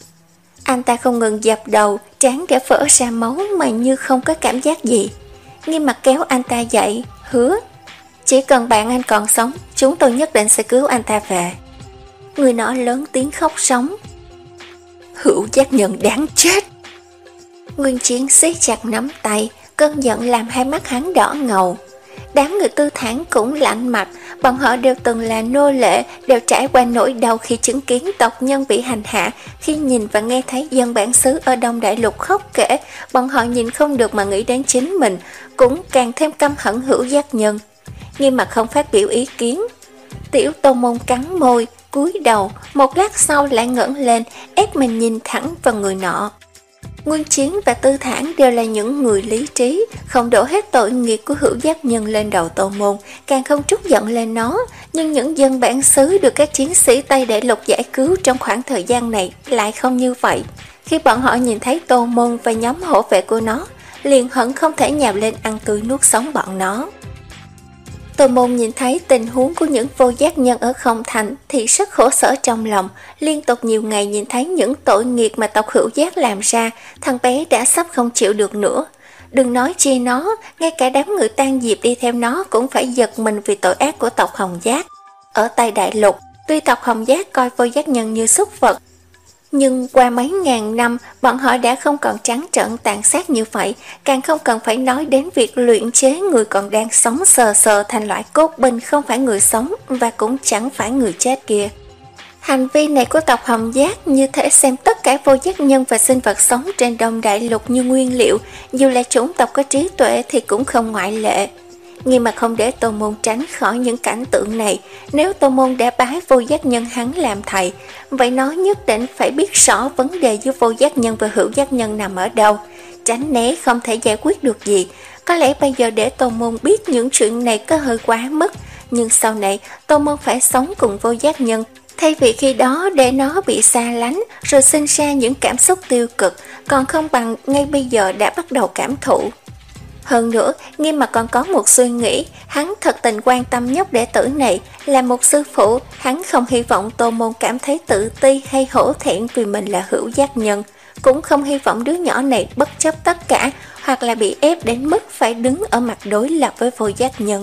Anh ta không ngừng dập đầu, trán đã vỡ ra máu mà như không có cảm giác gì. Nghiêm Mặc kéo anh ta dậy, hứa, chỉ cần bạn anh còn sống, chúng tôi nhất định sẽ cứu anh ta về. Người nọ lớn tiếng khóc sống. Hữu Giác Nhân đáng chết. Nguyên Chiến siết chặt nắm tay, cơn giận làm hai mắt hắn đỏ ngầu. Đám người Tư Thản cũng lạnh mặt, bọn họ đều từng là nô lệ, đều trải qua nỗi đau khi chứng kiến tộc nhân bị hành hạ, khi nhìn và nghe thấy dân bản xứ ở Đông Đại Lục khóc kể, bọn họ nhìn không được mà nghĩ đến chính mình, cũng càng thêm căm hận Hữu Giác Nhân. Nghiêm mặt không phát biểu ý kiến. Tiểu Tô Môn cắn môi, cúi đầu, một lát sau lại ngẩng lên, ép mình nhìn thẳng vào người nọ. Nguyên Chiến và Tư Thản đều là những người lý trí, không đổ hết tội nghiệp của Hữu Giác Nhân lên đầu Tô Môn, càng không trút giận lên nó. Nhưng những dân bản xứ được các chiến sĩ Tây Đại Lục giải cứu trong khoảng thời gian này lại không như vậy. Khi bọn họ nhìn thấy Tô Môn và nhóm hộ vệ của nó, liền hận không thể nhào lên ăn tươi nuốt sống bọn nó. Tô Môn nhìn thấy tình huống của những vô giác nhân ở Không Thành thì rất khổ sở trong lòng. Liên tục nhiều ngày nhìn thấy những tội nghiệp mà tộc Hữu Giác làm ra, thằng bé đã sắp không chịu được nữa. Đừng nói chi nó, ngay cả đám người Tan Diệp đi theo nó cũng phải giật mình vì tội ác của tộc Hồng Giác. Ở Tây Đại Lục, tuy tộc Hồng Giác coi vô giác nhân như súc vật, nhưng qua mấy ngàn năm, bọn họ đã không còn trắng trợn tàn sát như vậy, càng không cần phải nói đến việc luyện chế người còn đang sống sờ sờ thành loại cốt binh không phải người sống và cũng chẳng phải người chết kia. Hành vi này của tộc Hồng Giác như thể xem tất cả vô giác nhân và sinh vật sống trên Đông Đại Lục như nguyên liệu, dù là chủng tộc có trí tuệ thì cũng không ngoại lệ. Nhưng mà không để Tô Môn tránh khỏi những cảnh tượng này, nếu Tô Môn đã bái vô giác nhân hắn làm thầy, vậy nó nhất định phải biết rõ vấn đề giữa vô giác nhân và hữu giác nhân nằm ở đâu. Tránh né không thể giải quyết được gì. Có lẽ bây giờ để Tô Môn biết những chuyện này có hơi quá mức, nhưng sau này Tô Môn phải sống cùng vô giác nhân, thay vì khi đó để nó bị xa lánh rồi sinh ra những cảm xúc tiêu cực, còn không bằng ngay bây giờ đã bắt đầu cảm thụ. Hơn nữa, Nghiêm Mặt còn có một suy nghĩ, hắn thật tình quan tâm nhóc đệ tử này, là một sư phụ, hắn không hy vọng Tô Môn cảm thấy tự ti hay hổ thẹn vì mình là hữu giác nhân, cũng không hy vọng đứa nhỏ này bất chấp tất cả, hoặc là bị ép đến mức phải đứng ở mặt đối lập với vô giác nhân.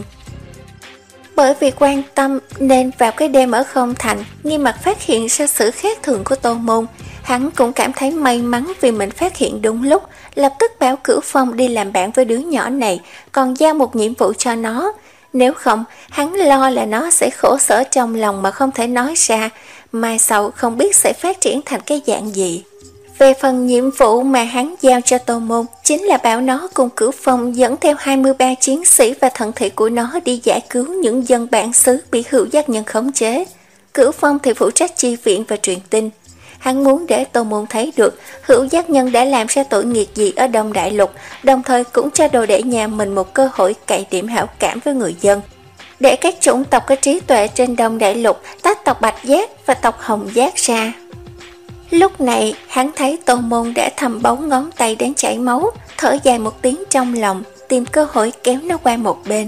Bởi vì quan tâm nên vào cái đêm ở Không Thành, Nghiêm Mặt phát hiện ra sự khác thường của Tô Môn. Hắn cũng cảm thấy may mắn vì mình phát hiện đúng lúc, lập tức bảo Cửu Phong đi làm bạn với đứa nhỏ này, còn giao một nhiệm vụ cho nó. Nếu không, hắn lo là nó sẽ khổ sở trong lòng mà không thể nói ra, mai sau không biết sẽ phát triển thành cái dạng gì. Về phần nhiệm vụ mà hắn giao cho Tô Môn, chính là bảo nó cùng Cửu Phong dẫn theo hai mươi ba chiến sĩ và thần thị của nó đi giải cứu những dân bản xứ bị hữu giác nhân khống chế. Cửu Phong thì phụ trách chi viện và truyền tin. Hắn muốn để Tô Môn thấy được hữu giác nhân đã làm ra tội nghiệp gì ở Đông Đại Lục, đồng thời cũng cho đồ đệ nhà mình một cơ hội cậy điểm hảo cảm với người dân. Để các chủng tộc có trí tuệ trên Đông Đại Lục tách tộc Bạch Giác và tộc Hồng Giác ra. Lúc này, hắn thấy Tô Môn đã thầm bấu ngón tay đến chảy máu, thở dài một tiếng trong lòng, tìm cơ hội kéo nó qua một bên.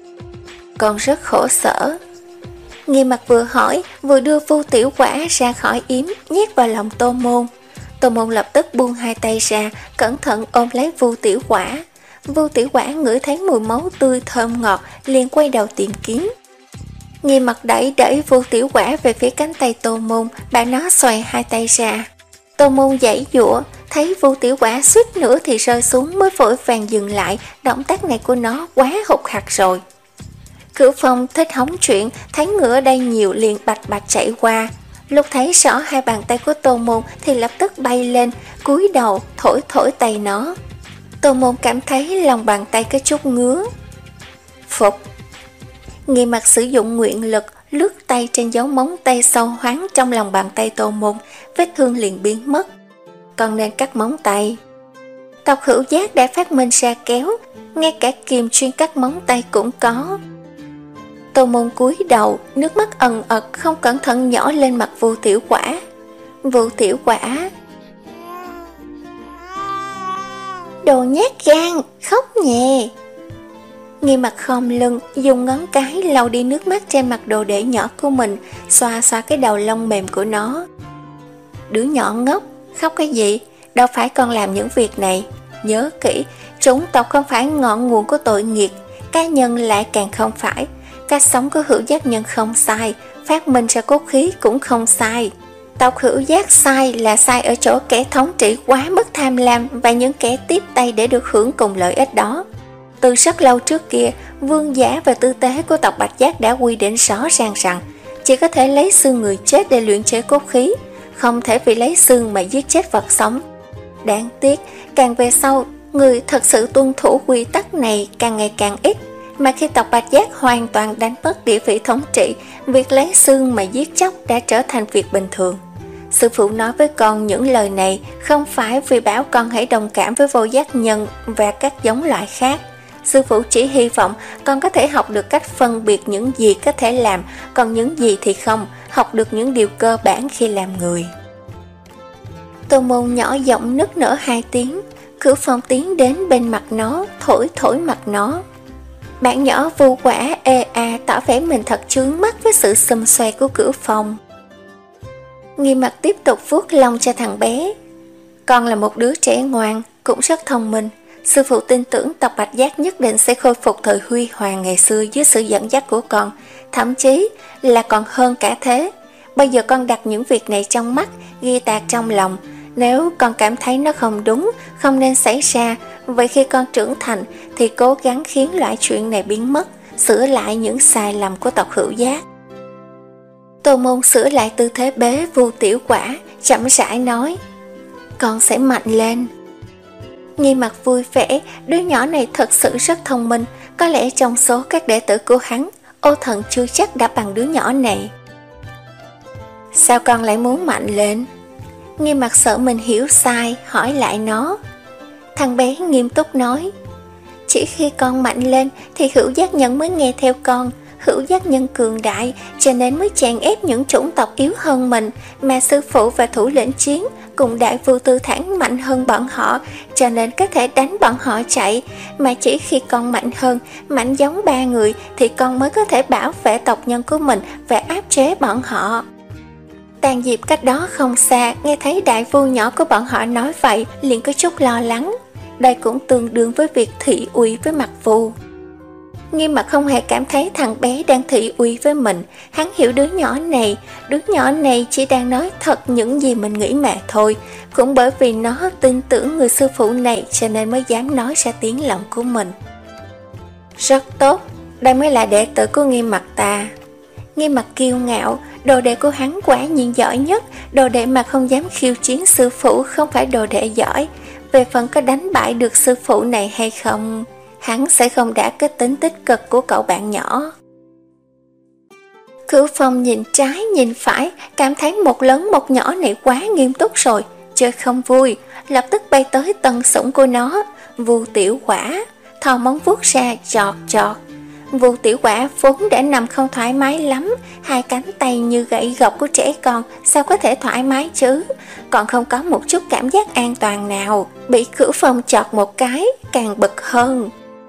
Còn rất khổ sở. Nghiêm Mặt vừa hỏi, vừa đưa Vu Tiểu Quả ra khỏi yếm, nhét vào lòng Tô Môn. Tô Môn lập tức buông hai tay ra, cẩn thận ôm lấy Vu Tiểu Quả. Vu Tiểu Quả ngửi thấy mùi máu tươi thơm ngọt, liền quay đầu tìm kiếm. Nghiêm Mặt đẩy đẩy Vu Tiểu Quả về phía cánh tay Tô Môn, bảo nó xoay hai tay ra. Tô Môn giãy giụa, thấy Vu Tiểu Quả suýt nữa thì rơi xuống mới vội vàng dừng lại, động tác này của nó quá hụt hặc rồi. Cửu Phong thích hóng chuyện, thấy ngựa ở đây nhiều liền bạch bạch chạy qua. Lúc thấy rõ hai bàn tay của Tô Môn thì lập tức bay lên, cúi đầu thổi thổi tay nó. Tô Môn cảm thấy lòng bàn tay có chút ngứa. Phục. Nghiêm Mặt sử dụng nguyện lực lướt tay trên dấu móng tay sâu hoáng trong lòng bàn tay Tô Môn, vết thương liền biến mất. Còn nên cắt móng tay. Tộc Hữu Giác đã phát minh ra kéo, ngay cả kìm chuyên cắt móng tay cũng có. Tô Môn cúi đầu, nước mắt ẩn ật không cẩn thận nhỏ lên mặt Vu Tiểu Quả. Vu Tiểu Quả. Đồ nhát gan, khóc nhè. Nghiêm Mặt khom lưng, dùng ngón cái lau đi nước mắt trên mặt đồ đệ nhỏ của mình, xoa xoa cái đầu lông mềm của nó. Đứa nhỏ ngốc, khóc cái gì, đâu phải con làm những việc này. Nhớ kỹ, chủng tộc không phải ngọn nguồn của tội nghiệp, cá nhân lại càng không phải. Cách sống của hữu giác nhân không sai, phát minh ra cốt khí cũng không sai. Tộc hữu giác sai là sai ở chỗ kẻ thống trị quá mức tham lam và những kẻ tiếp tay để được hưởng cùng lợi ích đó. Từ rất lâu trước kia, vương giả và tư tế của tộc Bạch Giác đã quy định rõ ràng rằng chỉ có thể lấy xương người chết để luyện chế cốt khí, không thể vì lấy xương mà giết chết vật sống. Đáng tiếc, càng về sau, người thật sự tuân thủ quy tắc này càng ngày càng ít, mà khi tộc Bạch Giác hoàn toàn đánh mất địa vị thống trị, việc lấy xương mà giết chóc đã trở thành việc bình thường. Sư phụ nói với con những lời này không phải vì bảo con hãy đồng cảm với vô giác nhân và các giống loại khác. Sư phụ chỉ hy vọng con có thể học được cách phân biệt những gì có thể làm, còn những gì thì không, học được những điều cơ bản khi làm người. Tô Môn nhỏ giọng nức nở hai tiếng, Cửu Phong tiến đến bên mặt nó, thổi thổi mặt nó. Bạn nhỏ Vu Quả ê a tỏ vẻ mình thật chướng mắt với sự xum xoe của Cửu Phong. Nghiêm Mặt tiếp tục vuốt lông cho thằng bé. Con là một đứa trẻ ngoan, cũng rất thông minh. Sư phụ tin tưởng tộc Bạch Giác nhất định sẽ khôi phục thời huy hoàng ngày xưa dưới sự dẫn dắt của con, thậm chí là còn hơn cả thế. Bây giờ con đặt những việc này trong mắt, ghi tạc trong lòng. Nếu con cảm thấy nó không đúng, không nên xảy ra, vậy khi con trưởng thành thì cố gắng khiến loại chuyện này biến mất, sửa lại những sai lầm của tộc Hữu Giác. Tô Môn sửa lại tư thế bế Vu Tiểu Quả, chậm rãi nói: Con sẽ mạnh lên. Nghi Mặt vui vẻ, đứa nhỏ này thật sự rất thông minh, có lẽ trong số các đệ tử của hắn, Ô Thần chưa chắc đã bằng đứa nhỏ này. Sao con lại muốn mạnh lên? Nghi Mặt sợ mình hiểu sai, hỏi lại nó. Thằng bé nghiêm túc nói: Chỉ khi con mạnh lên thì Hữu Giác Nhân mới nghe theo con. Hữu Giác Nhân cường đại cho nên mới chèn ép những chủng tộc yếu hơn mình, mà sư phụ và thủ lĩnh chiến cùng Đại Vu Tư Thản mạnh hơn bọn họ, cho nên có thể đánh bọn họ chạy. Mà chỉ khi con mạnh hơn, mạnh giống ba người, thì con mới có thể bảo vệ tộc nhân của mình và áp chế bọn họ. Tàn Diệp cách đó không xa, nghe thấy đại vu nhỏ của bọn họ nói vậy, liền có chút lo lắng. Đây cũng tương đương với việc thị uy với Mặc Vu. Nghiêm Mặt không hề cảm thấy thằng bé đang thị uy với mình. Hắn hiểu đứa nhỏ này, đứa nhỏ này chỉ đang nói thật những gì mình nghĩ mà thôi. Cũng bởi vì nó tin tưởng người sư phụ này cho nên mới dám nói ra tiếng lòng của mình. Rất tốt, đây mới là đệ tử của Nghiêm Mặt ta. Nghiêm Mặt kiêu ngạo, đồ đệ của hắn quả nhiên giỏi nhất. Đồ đệ mà không dám khiêu chiến sư phụ không phải đồ đệ giỏi. Về phần có đánh bại được sư phụ này hay không, hắn sẽ không đã cái tính tích cực của cậu bạn nhỏ. Cửu Phong nhìn trái nhìn phải, cảm thấy một lớn một nhỏ này quá nghiêm túc rồi, chơi không vui, lập tức bay tới tân sủng của nó, Vu Tiểu Quả, thò móng vuốt ra chọt chọt. Vu Tiểu Quả vốn đã nằm không thoải mái lắm, hai cánh tay như gậy gộc của trẻ con, sao có thể thoải mái chứ, còn không có một chút cảm giác an toàn nào, bị Cửu Phong chọt một cái, càng bực hơn.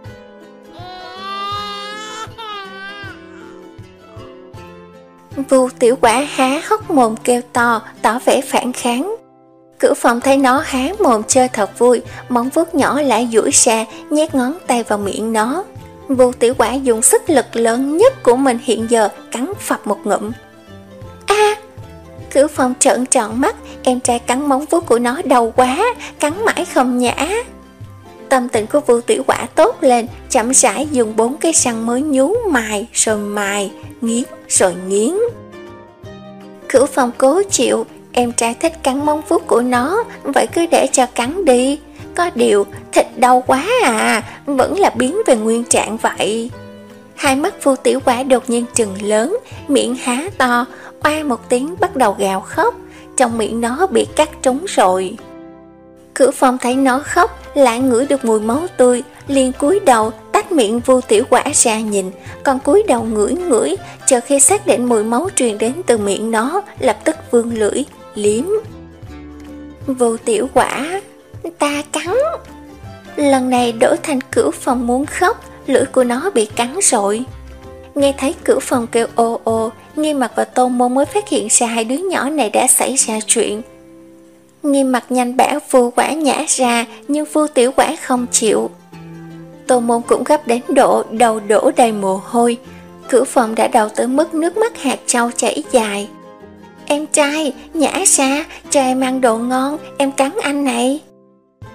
Vu Tiểu Quả há hốc mồm kêu to, tỏ vẻ phản kháng. Cửu Phong thấy nó há mồm chơi thật vui, móng vuốt nhỏ lại duỗi ra, nhét ngón tay vào miệng nó. Vu Tiểu Quả dùng sức lực lớn nhất của mình hiện giờ, cắn phập một ngụm. A! À, Cửu Phong trợn tròn mắt, em trai cắn móng vuốt của nó đau quá, cắn mãi không nhả. Tâm tình của Vu Tiểu Quả tốt lên, chậm rãi dùng bốn cái răng mới nhú mài rồi mài, nghiến rồi nghiến. Cửu Phong cố chịu, em trai thích cắn móng vuốt của nó, vậy cứ để cho cắn đi. Có điều, thịt đau quá à, vẫn là biến về nguyên trạng vậy. Hai mắt Vu Tiểu Quả đột nhiên trừng lớn, miệng há to, oa một tiếng bắt đầu gào khóc, trong miệng nó bị cắt trúng rồi. Cửu Phong thấy nó khóc, lại ngửi được mùi máu tươi, liền cúi đầu tách miệng Vu Tiểu Quả ra nhìn, còn cúi đầu ngửi ngửi, chờ khi xác định mùi máu truyền đến từ miệng nó, lập tức vươn lưỡi, liếm. Vu Tiểu Quả, ta cắn. Lần này đổi thành Cửu Phong muốn khóc, lưỡi của nó bị cắn rồi. Nghe thấy Cửu Phong kêu ô ô, Nghiêm Mặt và Tô Môn mới phát hiện ra hai đứa nhỏ này đã xảy ra chuyện. Nghiêm Mặt nhanh bảo Vu Quả nhả ra, nhưng Vu Tiểu Quả không chịu. Tô Môn cũng gấp đến độ đầu đổ đầy mồ hôi. Cửu Phong đã đau tới mức nước mắt hạt châu chảy dài. Em trai, nhả ra, cho em ăn đồ ngon, em cắn anh này.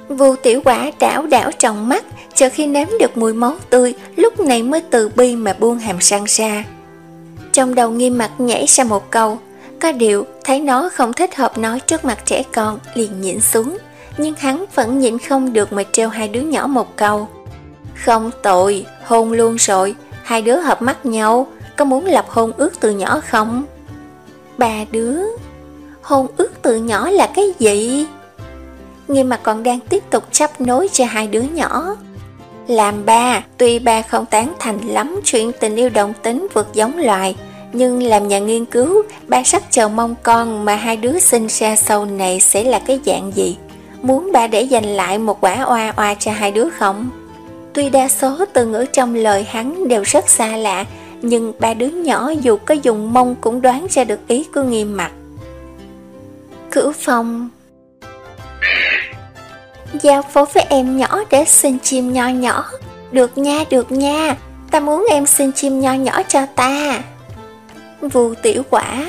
Vu Tiểu Quả đảo đảo trong mắt, chờ khi nếm được mùi máu tươi, lúc này mới từ bi mà buông hàm răng ra. Trong đầu Nghiêm Mặc nhảy ra một câu, có điều thấy nó không thích hợp nói trước mặt trẻ con, liền nhịn xuống. Nhưng hắn vẫn nhịn không được mà trêu hai đứa nhỏ một câu. Không tội, hôn luôn rồi, hai đứa hợp mắt nhau, có muốn lập hôn ước từ nhỏ không? Ba đứa? Hôn ước từ nhỏ là cái gì? Nghiêm Mặc còn đang tiếp tục chấp nối cho hai đứa nhỏ. Làm ba, tuy ba không tán thành lắm chuyện tình yêu đồng tính vượt giống loài, nhưng làm nhà nghiên cứu, ba rất chờ mong con mà hai đứa sinh ra sau này sẽ là cái dạng gì. Muốn ba để dành lại một quả oa oa cho hai đứa không? Tuy đa số từ ngữ trong lời hắn đều rất xa lạ, nhưng ba đứa nhỏ dù có dùng mông cũng đoán ra được ý của Nghiêm Mặc. Cửu Phong giao phối với em nhỏ để sinh chim nho nhỏ. Được nha, được nha, ta muốn em sinh chim nho nhỏ cho ta. Vu Tiểu Quả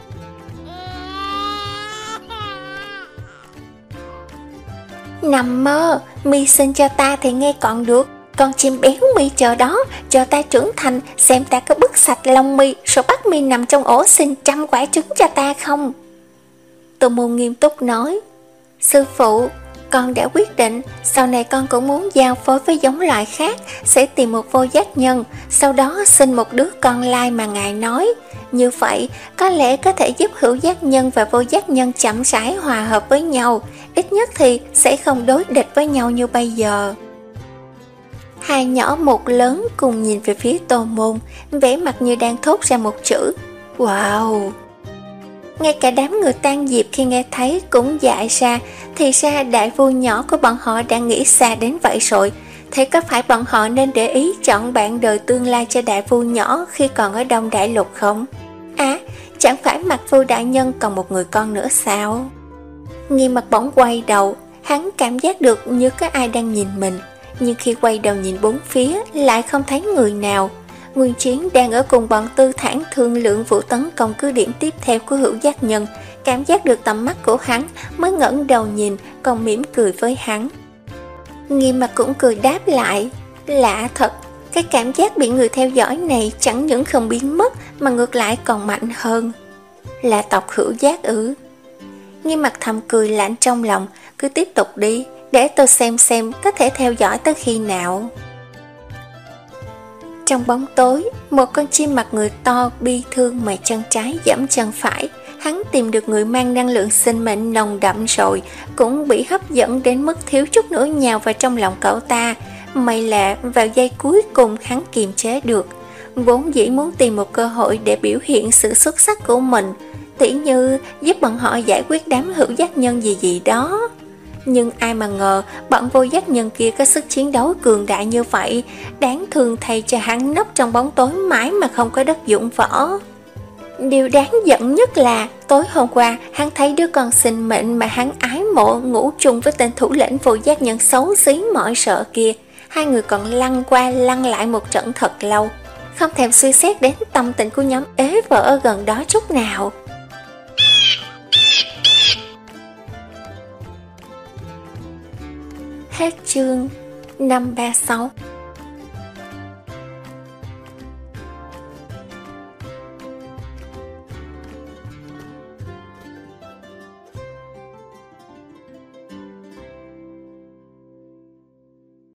nằm mơ, mi sinh cho ta thì nghe còn được, con chim béo mi chờ đó, chờ ta trưởng thành xem ta có bứt sạch lông mi rồi bắt mi nằm trong ổ sinh trăm quả trứng cho ta không. Tô Môn nghiêm túc nói, sư phụ, con đã quyết định, sau này con cũng muốn giao phối với giống loài khác, sẽ tìm một vô giác nhân, sau đó sinh một đứa con lai mà ngài nói. Như vậy, có lẽ có thể giúp hữu giác nhân và vô giác nhân chậm rãi hòa hợp với nhau, ít nhất thì sẽ không đối địch với nhau như bây giờ. Hai nhỏ một lớn cùng nhìn về phía Tô Môn, vẻ mặt như đang thốt ra một chữ, wow. Ngay cả đám người Tang Diệp khi nghe thấy cũng dại ra, thì ra đại vua nhỏ của bọn họ đã nghĩ xa đến vậy rồi. Thế có phải bọn họ nên để ý chọn bạn đời tương lai cho đại vua nhỏ khi còn ở Đông Đại Lục không? À, chẳng phải Mặc Vưu đại nhân còn một người con nữa sao? Nghiêm Mặc bỗng quay đầu, hắn cảm giác được như có ai đang nhìn mình, nhưng khi quay đầu nhìn bốn phía lại không thấy người nào. Nguyên Chiến đang ở cùng bọn Tư Thản thương lượng vụ tấn công cứ điểm tiếp theo của hữu giác nhân, cảm giác được tầm mắt của hắn mới ngẩng đầu nhìn, còn mỉm cười với hắn. Nghiêm Mặc cũng cười đáp lại, lạ thật, cái cảm giác bị người theo dõi này chẳng những không biến mất mà ngược lại còn mạnh hơn. Là tộc hữu giác ư? Nghiêm Mặc thầm cười lạnh trong lòng, cứ tiếp tục đi, để tôi xem xem có thể theo dõi tới khi nào. Trong bóng tối, một con chim mặt người to bi thương mà chân trái giẫm chân phải. Hắn tìm được người mang năng lượng sinh mệnh nồng đậm rồi, cũng bị hấp dẫn đến mức thiếu chút nữa nhào vào trong lòng cậu ta. May là vào giây cuối cùng hắn kiềm chế được. Vốn dĩ muốn tìm một cơ hội để biểu hiện sự xuất sắc của mình, tỉ như giúp bọn họ giải quyết đám hữu giác nhân gì gì đó. Nhưng ai mà ngờ bọn vô giác nhân kia có sức chiến đấu cường đại như vậy, đáng thương thay cho hắn nấp trong bóng tối mãi mà không có đất dụng võ. Điều đáng giận nhất là tối hôm qua hắn thấy đứa con sinh mệnh mà hắn ái mộ ngủ chung với tên thủ lĩnh vô giác nhân xấu xí mọi sợ kia. Hai người còn lăn qua lăn lại một trận thật lâu, không thèm suy xét đến tâm tình của nhóm ế vợ ở gần đó chút nào. Hết chương năm ba sáu.